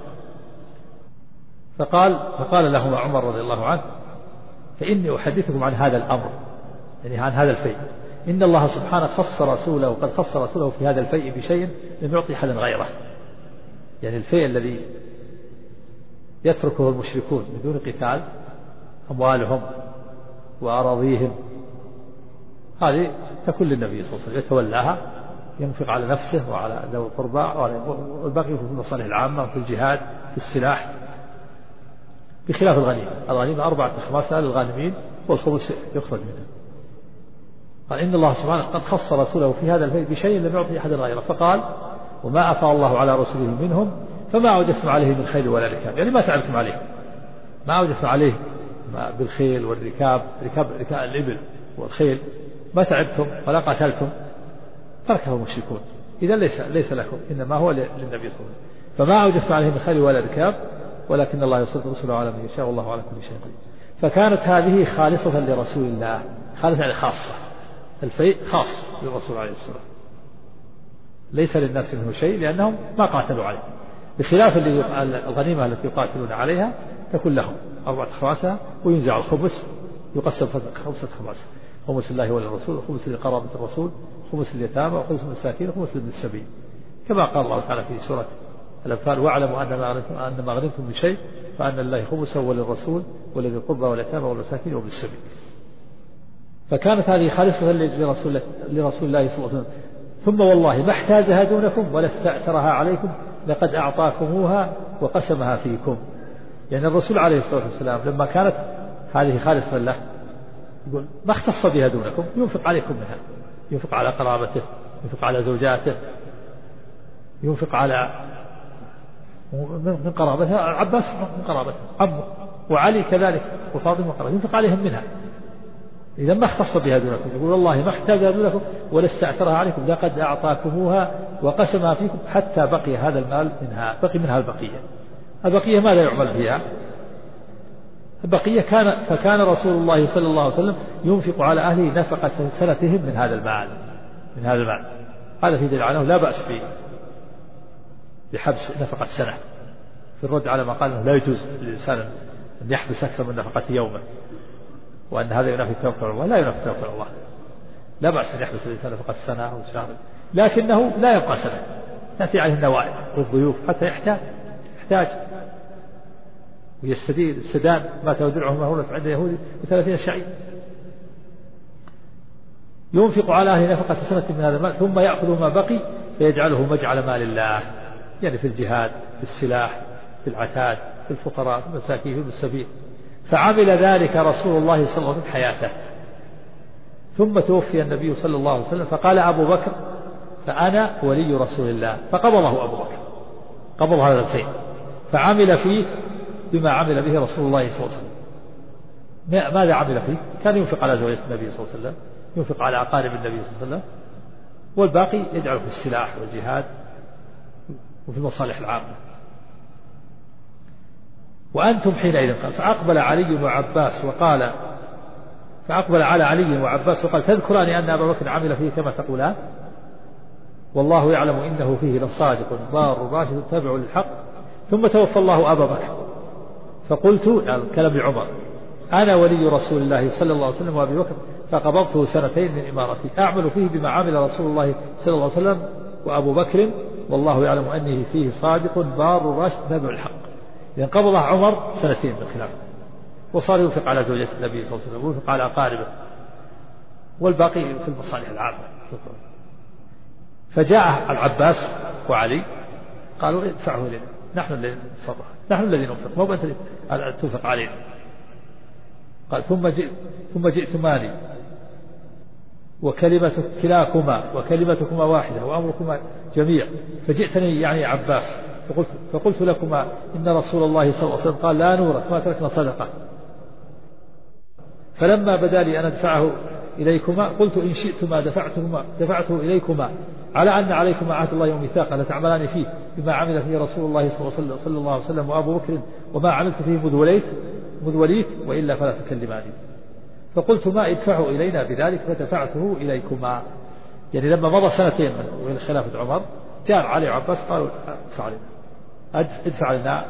فقال لهما عمر رضي الله عنه فإني أحدثكم عن هذا الأمر، يعني عن هذا الفيء. إن الله سبحانه خص رسوله، قد خص رسوله في هذا الفيء بشيء لم يعطي أحدا غيره. يعني الفيء الذي يتركه المشركون بدون قتال، أموالهم وأراضيهم، هذه تكون للنبي صلى الله عليه وسلم يتولاها، ينفق على نفسه وعلى ذوي القربى، والباقي في المصالح العامة في الجهاد في السلاح، بخلاف الغنيمة. الغنيمة 4/5 للغانمين والخمس يخرج منها. قال إن الله سبحانه قد خص رسوله في هذا الفيء بشيء لم يعطي أحد غيره، فقال وما أفاء الله على رسوله منهم فما أوجفتم عليه من خيل ولا ركاب، يعني ما تعبتم عليه، ما أوجفتم عليه بالخيل والركاب، ركاب الإبل والخيل، ما تعبتم ولا قاتلتم، تركه المشركون، إذا ليس لكم، إنما هو للنبي صلى الله عليه وسلم. فما أوجفتم عليه من خيل ولا ركاب ولكن الله يسلط رسله على من يشاء والله على كل شيء قدير. فكانت هذه خالصة لرسول الله، خالصة يعني خاصة، الفيء خاص للرسول عليه الصلاة، ليس للناس منه شيء لأنهم ما قاتلوا عليه، بخلاف الغنيمة التي يقاتلون عليها تكون لهم 4/5 وينزع الخبز، يقسم 5/5، خمس لله وللرسول وخمس لقرابة الرسول وخمس لليتامى وخمس للمساكين وخمس لابن السبيل، كما قال الله تعالى في سورة الأنفال واعلموا أن ما غنمتم من شيء فأن لله خمسه وللرسول ولذي القربى واليتامى والمساكين وابن السبيل. فكانت هذه خالصة لرسول الله صلى الله عليه وسلم. ثم والله ما احتاجها دونكم ولا استأثرها عليكم لقد أعطاكموها وقسمها فيكم. يعني الرسول عليه الصلاة والسلام لما كانت هذه خالصة له يقول ما اختص بها دونكم، ينفق عليكم منها، ينفق على قرابته، ينفق على زوجاته، ينفق على من قرابته، عباس من قرابته عمه، وعلي كذلك وفاطمة قرابته، ينفق عليهم منها، إذا ما اختص بها دونكم. يقول والله ما احتاجها دونكم ولا استأثرها عليكم لقد أعطاكموها وقسمها فيكم حتى بقي هذا المال منها، بقي منها البقية ماذا يعمل فيها؟ البقية فكان رسول الله صلى الله عليه وسلم ينفق على أهله نفقة سنتهم من هذا المال. هذا في دليل على أنه لا بأس بحبس نفقة سنة، في الرد على ما قال أنه لا يجوز للإنسان أن يحبس أكثر من نفقة يومه، وأن هذا ينافي التوكل على الله، لا ينافي التوكل على الله، لا بأس أن يحبس الإنسان نفقة سنة أو شهر، لكنه لا يبقى سنة، تأتي عليه النوائب والضيوف حتى يحتاج ويستدين السدان ما تودعه مهونة عند يهودي ب30 شعير. ينفق على أهل نفقة سنة من هذا المال ثم يأخذ ما بقي فيجعله مجعل مال الله، يعني في الجهاد، في السلاح، في العتاد، في الفقراء، في المساكين، في السبيل. فعمل ذلك رسول الله صلى الله عليه وسلم حياته، ثم توفي النبي صلى الله عليه وسلم، فقال أبو بكر فأنا ولي رسول الله، فقبضه أبو بكر، قبض هذا الخير فعمل فيه بما عمل به رسول الله صلى الله عليه وسلم. ماذا عمل فيه؟ كان ينفق على زوجة النبي صلى الله عليه وسلم، ينفق على أقارب النبي صلى الله عليه وسلم، والباقي يجعله في السلاح والجهاد وفي المصالح العامة. وأنتم حينئذ قال فأقبل علي وعباس وقال تذكران أن أبا بكر عمل فيه كما تقولان؟ والله يعلم إنه فيه لصادق بار راشد تابع للحق. ثم توفى الله أبا بكر، فقلت يعني كلام عمر أنا ولي رسول الله صلى الله عليه وسلم وأبي بكر، فقبضته سنتين من إمارتي أعمل فيه بما عمل رسول الله صلى الله عليه وسلم وأبو بكر، والله يعلم أنه فيه صادق بار راشد تابع الحق. يعني قبضه عمر سنتين من خلافه، وصار ينفق على زوجة النبي صلى الله عليه وسلم وينفق على أقاربه، والباقي في المصالح العامة. فجاء العباس وعلي قالوا ادفعه إلينا، نحن الذين نتصرف، نحن الذين ننفق، مو أنت تنفق علينا. قال ثم جئتماني وكلمتكما واحدة وأمركما جميع، فجئتني يعني عباس فقلت لكما إن رسول الله صلى الله عليه وسلم قال لا نورك ما تركنا صدقة، فلما بدا لي أن أدفعه إليكما قلت إن شئتما دفعته إليكما على أن عليكما عهد الله وميثاقا لتعملان فيه بما عمل فيه رسول الله صلى الله عليه وسلم وأبو بكر وما عملت فيه مذ وليت وإلا فلا تكلماني. فقلت ما ادفعوا إلينا بذلك فدفعته إليكما. يعني لما مضى سنتين من خلافة عمر جاء علي وعباس قالوا ادفع لنا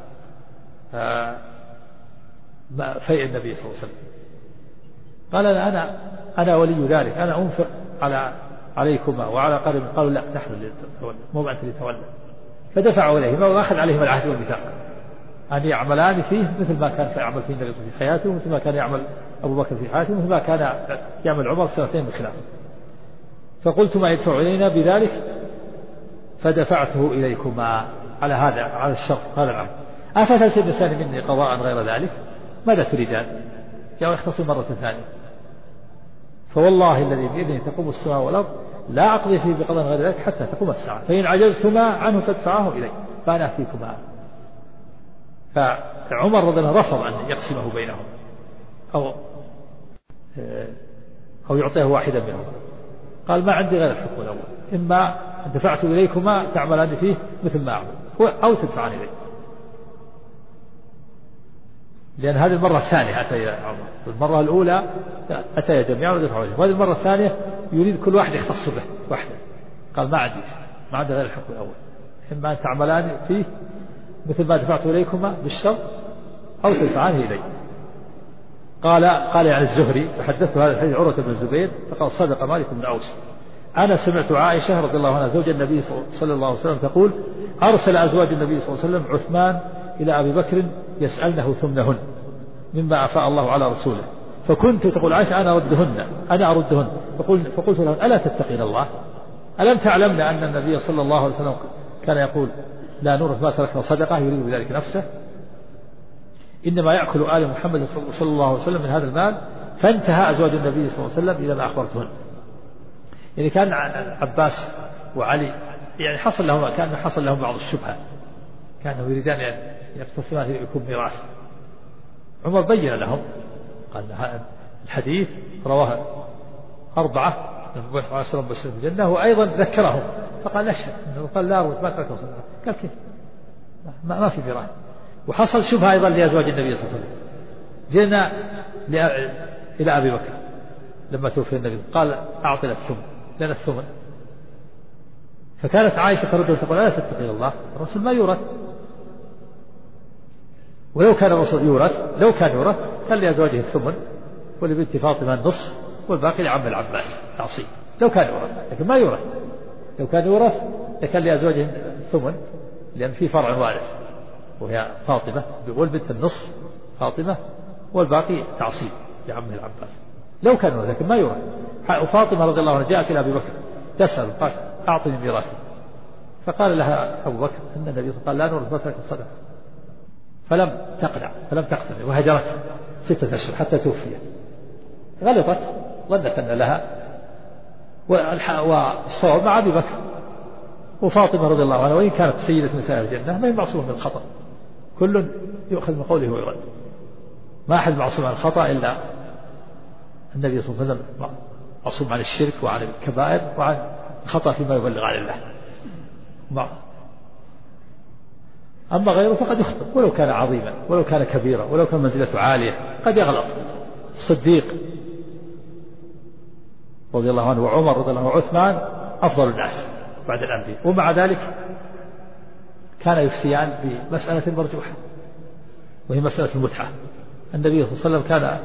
فيء النبي صلى الله عليه وسلم. قال أنا ولي ذلك، أنا أنفق عليكما وعلى قرب. قالوا لا نحن اللي نتولى، مو أنت اللي تولى. فدفعوا إليهما وأخذ عليهما العهد والميثاق أن يعملان فيه مثل ما كان يعمل فيه النبي في حياته، ومثل ما كان يعمل أبو بكر في حياته، ومثل ما كان يعمل عمر سنتين من خلافه. فقلت ما يدفع إلينا بذلك فدفعته إليكما على هذا، على الشرط هذا العمل. أفتلت الإنسان مني قضاء غير ذلك؟ ماذا تريدان؟ جاء يختصم مرة ثانية. فوالله الذي بيده تقوم السماء والأرض لا أقضي فيه بقضاء غير ذلك حتى تقوم الساعة، فإن عجزتما عنه فادفعاه إلي فأنا أفتيكما. فعمر رضي الله عنه رفض أن يقسمه بينهم أو يعطيه واحدا منهم، قال ما عندي غير الحكم الأول، إما دفعت إليكما تعملان فيه مثل ما أعمل أو تدفعان إلي، لأن هذه المرة الثانية أتى إلى عمر. المرة الأولى أتى جميعا ودفعوا إليه، وهذه المرة الثانية يريد كل واحد يختص به واحدة، قال ما عندي غير الحكم الأول، إما أن تعملان فيه مثل ما دفعت إليكما بالشرط أو تدفعان إلي. قال يعني الزهري فحدثت هذا الحديث عروة بن الزبير فقال صدق مالك بن أوس أنا سمعت عائشة رضي الله عنها زوج النبي صلى الله عليه وسلم تقول أرسل أزواج النبي صلى الله عليه وسلم عثمان إلى أبي بكر يسألنه ثمنهن مما أفاء الله على رسوله، فكنت تقول عائشة أنا أردهن فقلت لهن ألا تتقين الله؟ ألم تعلمن أن النبي صلى الله عليه وسلم كان يقول لا نورث ما تركنا صدقة يريد بذلك نفسه، إنما يأكل آل محمد صلى الله عليه وسلم من هذا المال. فانتهى أزواج النبي صلى الله عليه وسلم إلى ما أخبرتهن. يعني كان عباس وعلي يعني حصل لهم بعض الشبهة، كانوا يريدان أن يقتسمان يكون ميراث. عمر بين لهم قال الحديث رواه 4 النبي صلى الله عليه وسلم بشر بالجنة، وأيضا ذكرهم فقال أشهد أنه قال لا أروث ما تركنا صدقة، قال كيف ما في ميراث. وحصل شبهة أيضا لأزواج النبي صلى الله عليه وسلم. جئنا إلى أبي بكر لما توفي النبي قال أعطنا الثمن لنا الثمن، فكانت عائشة ترد تقول لا تتقي الله الرسول ما يورث، ولو كان الرسول لو كان يورث كان لأزواجه الثمن ولبنت فاطمة النصف والباقي لعم العباس تعصيب لو كان يورث، لكن ما يورث. لو كان يورث لكان لأزواجه الثمن لأن في فرع وارث وهي فاطمة والبنت النصف فاطمة والباقي تعصيب لعمه العباس لو كان يورث، لكن ما يورث. وفاطمة رضي الله عنها جاءت إلى أبي بكر تسأل قال أعطني ميراثي، فقال لها أبو بكر إن النبي قال لا نورث ما ترك الصدقة، فلم تقتنع وهجرت 6 أشهر حتى توفيت. غلطت ظنت أن لها، والصواب مع أبي بكر. وفاطمة رضي الله عنها وإن كانت سيدة نساء الجنة ما هي معصومة من الخطأ، كل يؤخذ من قوله ويرد، ما أحد معصوم عن الخطأ إلا النبي صلى الله عليه وسلم معصوم عن الشرك وعن الكبائر وعن الخطأ فيما يبلغ عن الله. أما غيره فقد يخطئ ولو كان عظيما ولو كان كبيرا ولو كان منزلته عالية قد يغلط. الصديق رضي الله عنه وعمر رضي الله عنه وعثمان أفضل الناس بعد الأنبياء، ومع ذلك كان يفتيان بمسألة مرجوحة وهي مسألة المتعة. النبي صلى الله عليه وسلم كان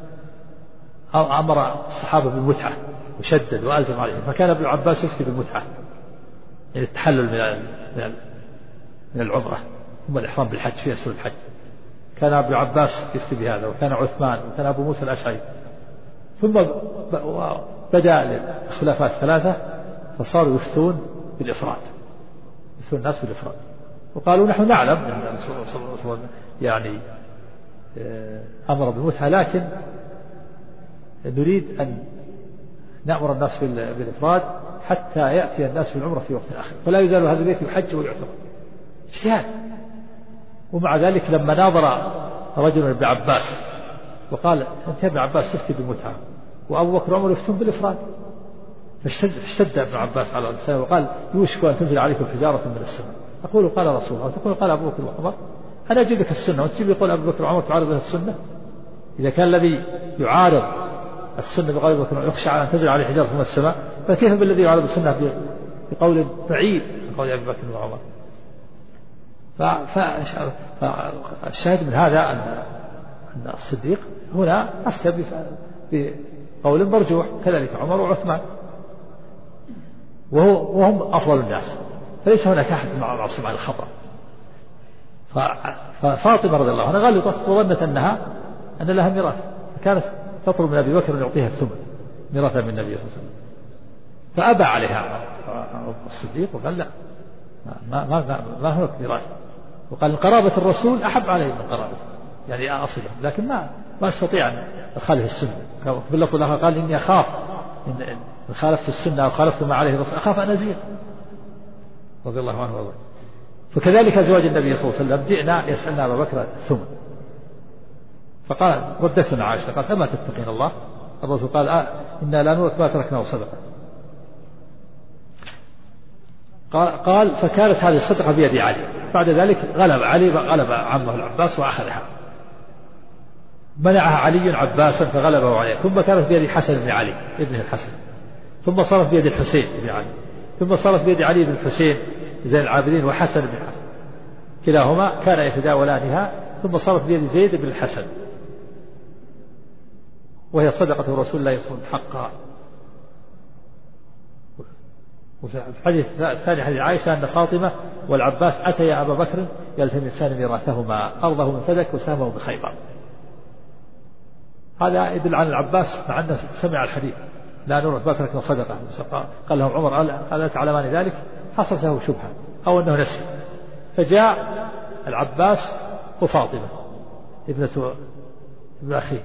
أمر الصحابة بالمتعة وشدد وألزم عليهم، فكان ابن عباس يفتي بالمتعة يعني التحلل من العمرة ثم الإحرام بالحج في أسر الحج. كان ابن عباس يفتي بهذا، وكان عثمان، وكان أبو موسى الأشعري. ثم بدأ الخلفاء الثلاثة فصاروا يفتون بالإفراد، يفتون الناس بالإفراد، وقالوا نحن نعلم أن النبي صلى الله عليه وسلم يعني أمر بالمتعة، لكن نريد أن نأمر الناس بالإفراد حتى يأتي الناس بالعمرة في وقت آخر، فلا يزال هذا البيت يحج ويعتمر. اجتهاد. ومع ذلك لما ناظر رجل ابن عباس وقال أنت يا ابن عباس تفتي بالمتعة وأبو بكر وعمر يفتون بالإفراد، فاشتد ابن عباس على الإنسان وقال يوشك أن تنزل عليكم حجارة من السماء. أقول قال رسول الله وتقول قال أبو بكر وعمر، أنا أجيب لك السنة وتجيب يقول أبو بكر وعمر تعارض بها السنة. إذا كان الذي يعارض السنة بقول أبو بكر يخشى على أن تنزل عليه حجارة من السماء، فكيف بالذي يعارض السنة بقول بعيد من قول أبي بكر وعمر؟ فالشاهد من هذا أن الصديق هنا أفتى بقول مرجوح، كذلك عمر وعثمان وهم أفضل الناس. فليس هناك أحد معصوم عن الخطأ. ففاطمة رضي الله عنها غلطت وظنت أن لها ميراث، فكانت تطلب من أبي بكر أن يعطيها الثمن ميراثا من النبي صلى الله عليه وسلم، فأبى عليها الصديق وقال لا، ما هناك ميراث، وقال قرابة الرسول أحب علي من قرابته، يعني أصله، لكن ما استطيع أن أخالف السنة. في اللفظ الآخر قال إني أخاف إن خالفت السنة أو خالفت ما عليه الرسول أخاف أن أزيغ، رضي الله عنه وارضاه. فكذلك أزواج النبي صلى الله عليه وسلم جئنا يسألنا أبا بكر الثمن، فقال ردتنا عائشة قال أما تتقين الله؟ الرسول قال إنا لا نورث ما تركناه صدقة. قال فكانت هذه الصدقة بيد علي. بعد ذلك غلب عمه العباس وأخذها، منعها علي عباسا فغلبه عليه، ثم كانت بيد حسن بن علي ابنه الحسن، ثم صارت بيد الحسين بن علي، ثم صارت بيد علي بن الحسين زين العابدين وحسن بن حسن، كلاهما كان يتداولانها، ثم صارت بيد زيد بن الحسن، وهي صدقة رسول الله صلى الله عليه وسلم حقا. وفي الحديث الثاني حديث عائشة أن فاطمة والعباس أتيا أبا بكر يلتمسان ميراثهما، أرضه من فدك وسهمه من خيبر. هذا يدل على العباس مع أنه سمع الحديث لا نورث ما تركنا صدقة، قال لهم عمر ألا تعلمان ذلك؟ حصلت له شبهة أو أنه نسي، فجاء العباس وفاطمة ابنة أخيه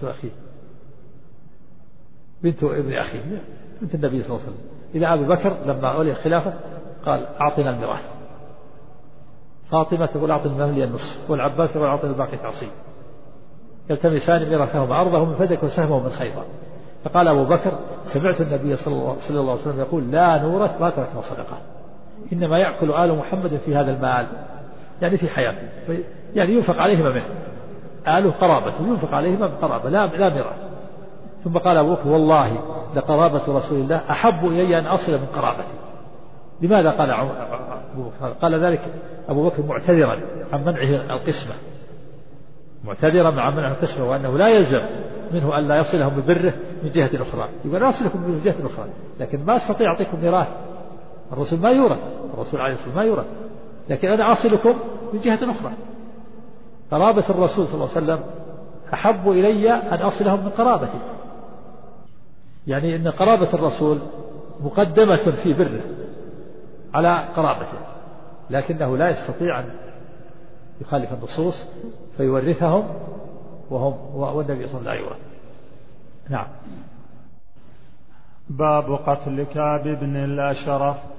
بنت ابن أخيه بنت النبي صلى الله عليه وسلم، إلى أبي بكر لما ولي الخلافة قال أعطنا الميراث. فاطمة تقول أعطنا لي النصف، والعباس يقول أعطنا الباقي تعصيب، يلتمسان ميراثهما، أرضه من فدك وسهمه من خيبر. فقال أبو بكر سمعت النبي صلى الله عليه وسلم يقول لا نورث ما تركنا صدقة، إنما يأكل آل محمد في هذا المال، يعني في حياته، يعني ينفق عليهما منه، آله قرابته ينفق عليهما بقرابة لا ميراث. ثم قال أبو بكر والله لقرابة رسول الله أحب إلي أن أصل من قرابتي. لماذا قال أبو بكر؟ قال ذلك أبو بكر معتذرا عن منعه القسمة، معتذرا عن منعه القسمة، وأنه لا يلزم منه أن لا يصلهم ببره من جهة أخرى. يقول أنا أصلكم من جهة أخرى لكن ما أستطيع أعطيكم ميراث، الرسول ما يورث، الرسول عليه الصلاة والسلام ما يورث، لكن أنا أصلكم من جهة أخرى. قرابة الرسول صلى الله عليه وسلم أحب إلي أن أصلهم من قرابتي، يعني أن قرابة الرسول مقدمة في بره على قرابته، لكنه لا يستطيع أن يخالف النصوص فيورثهم والنبي صلى الله عليه وسلم. نعم. باب قتل كعب بن الأشرف.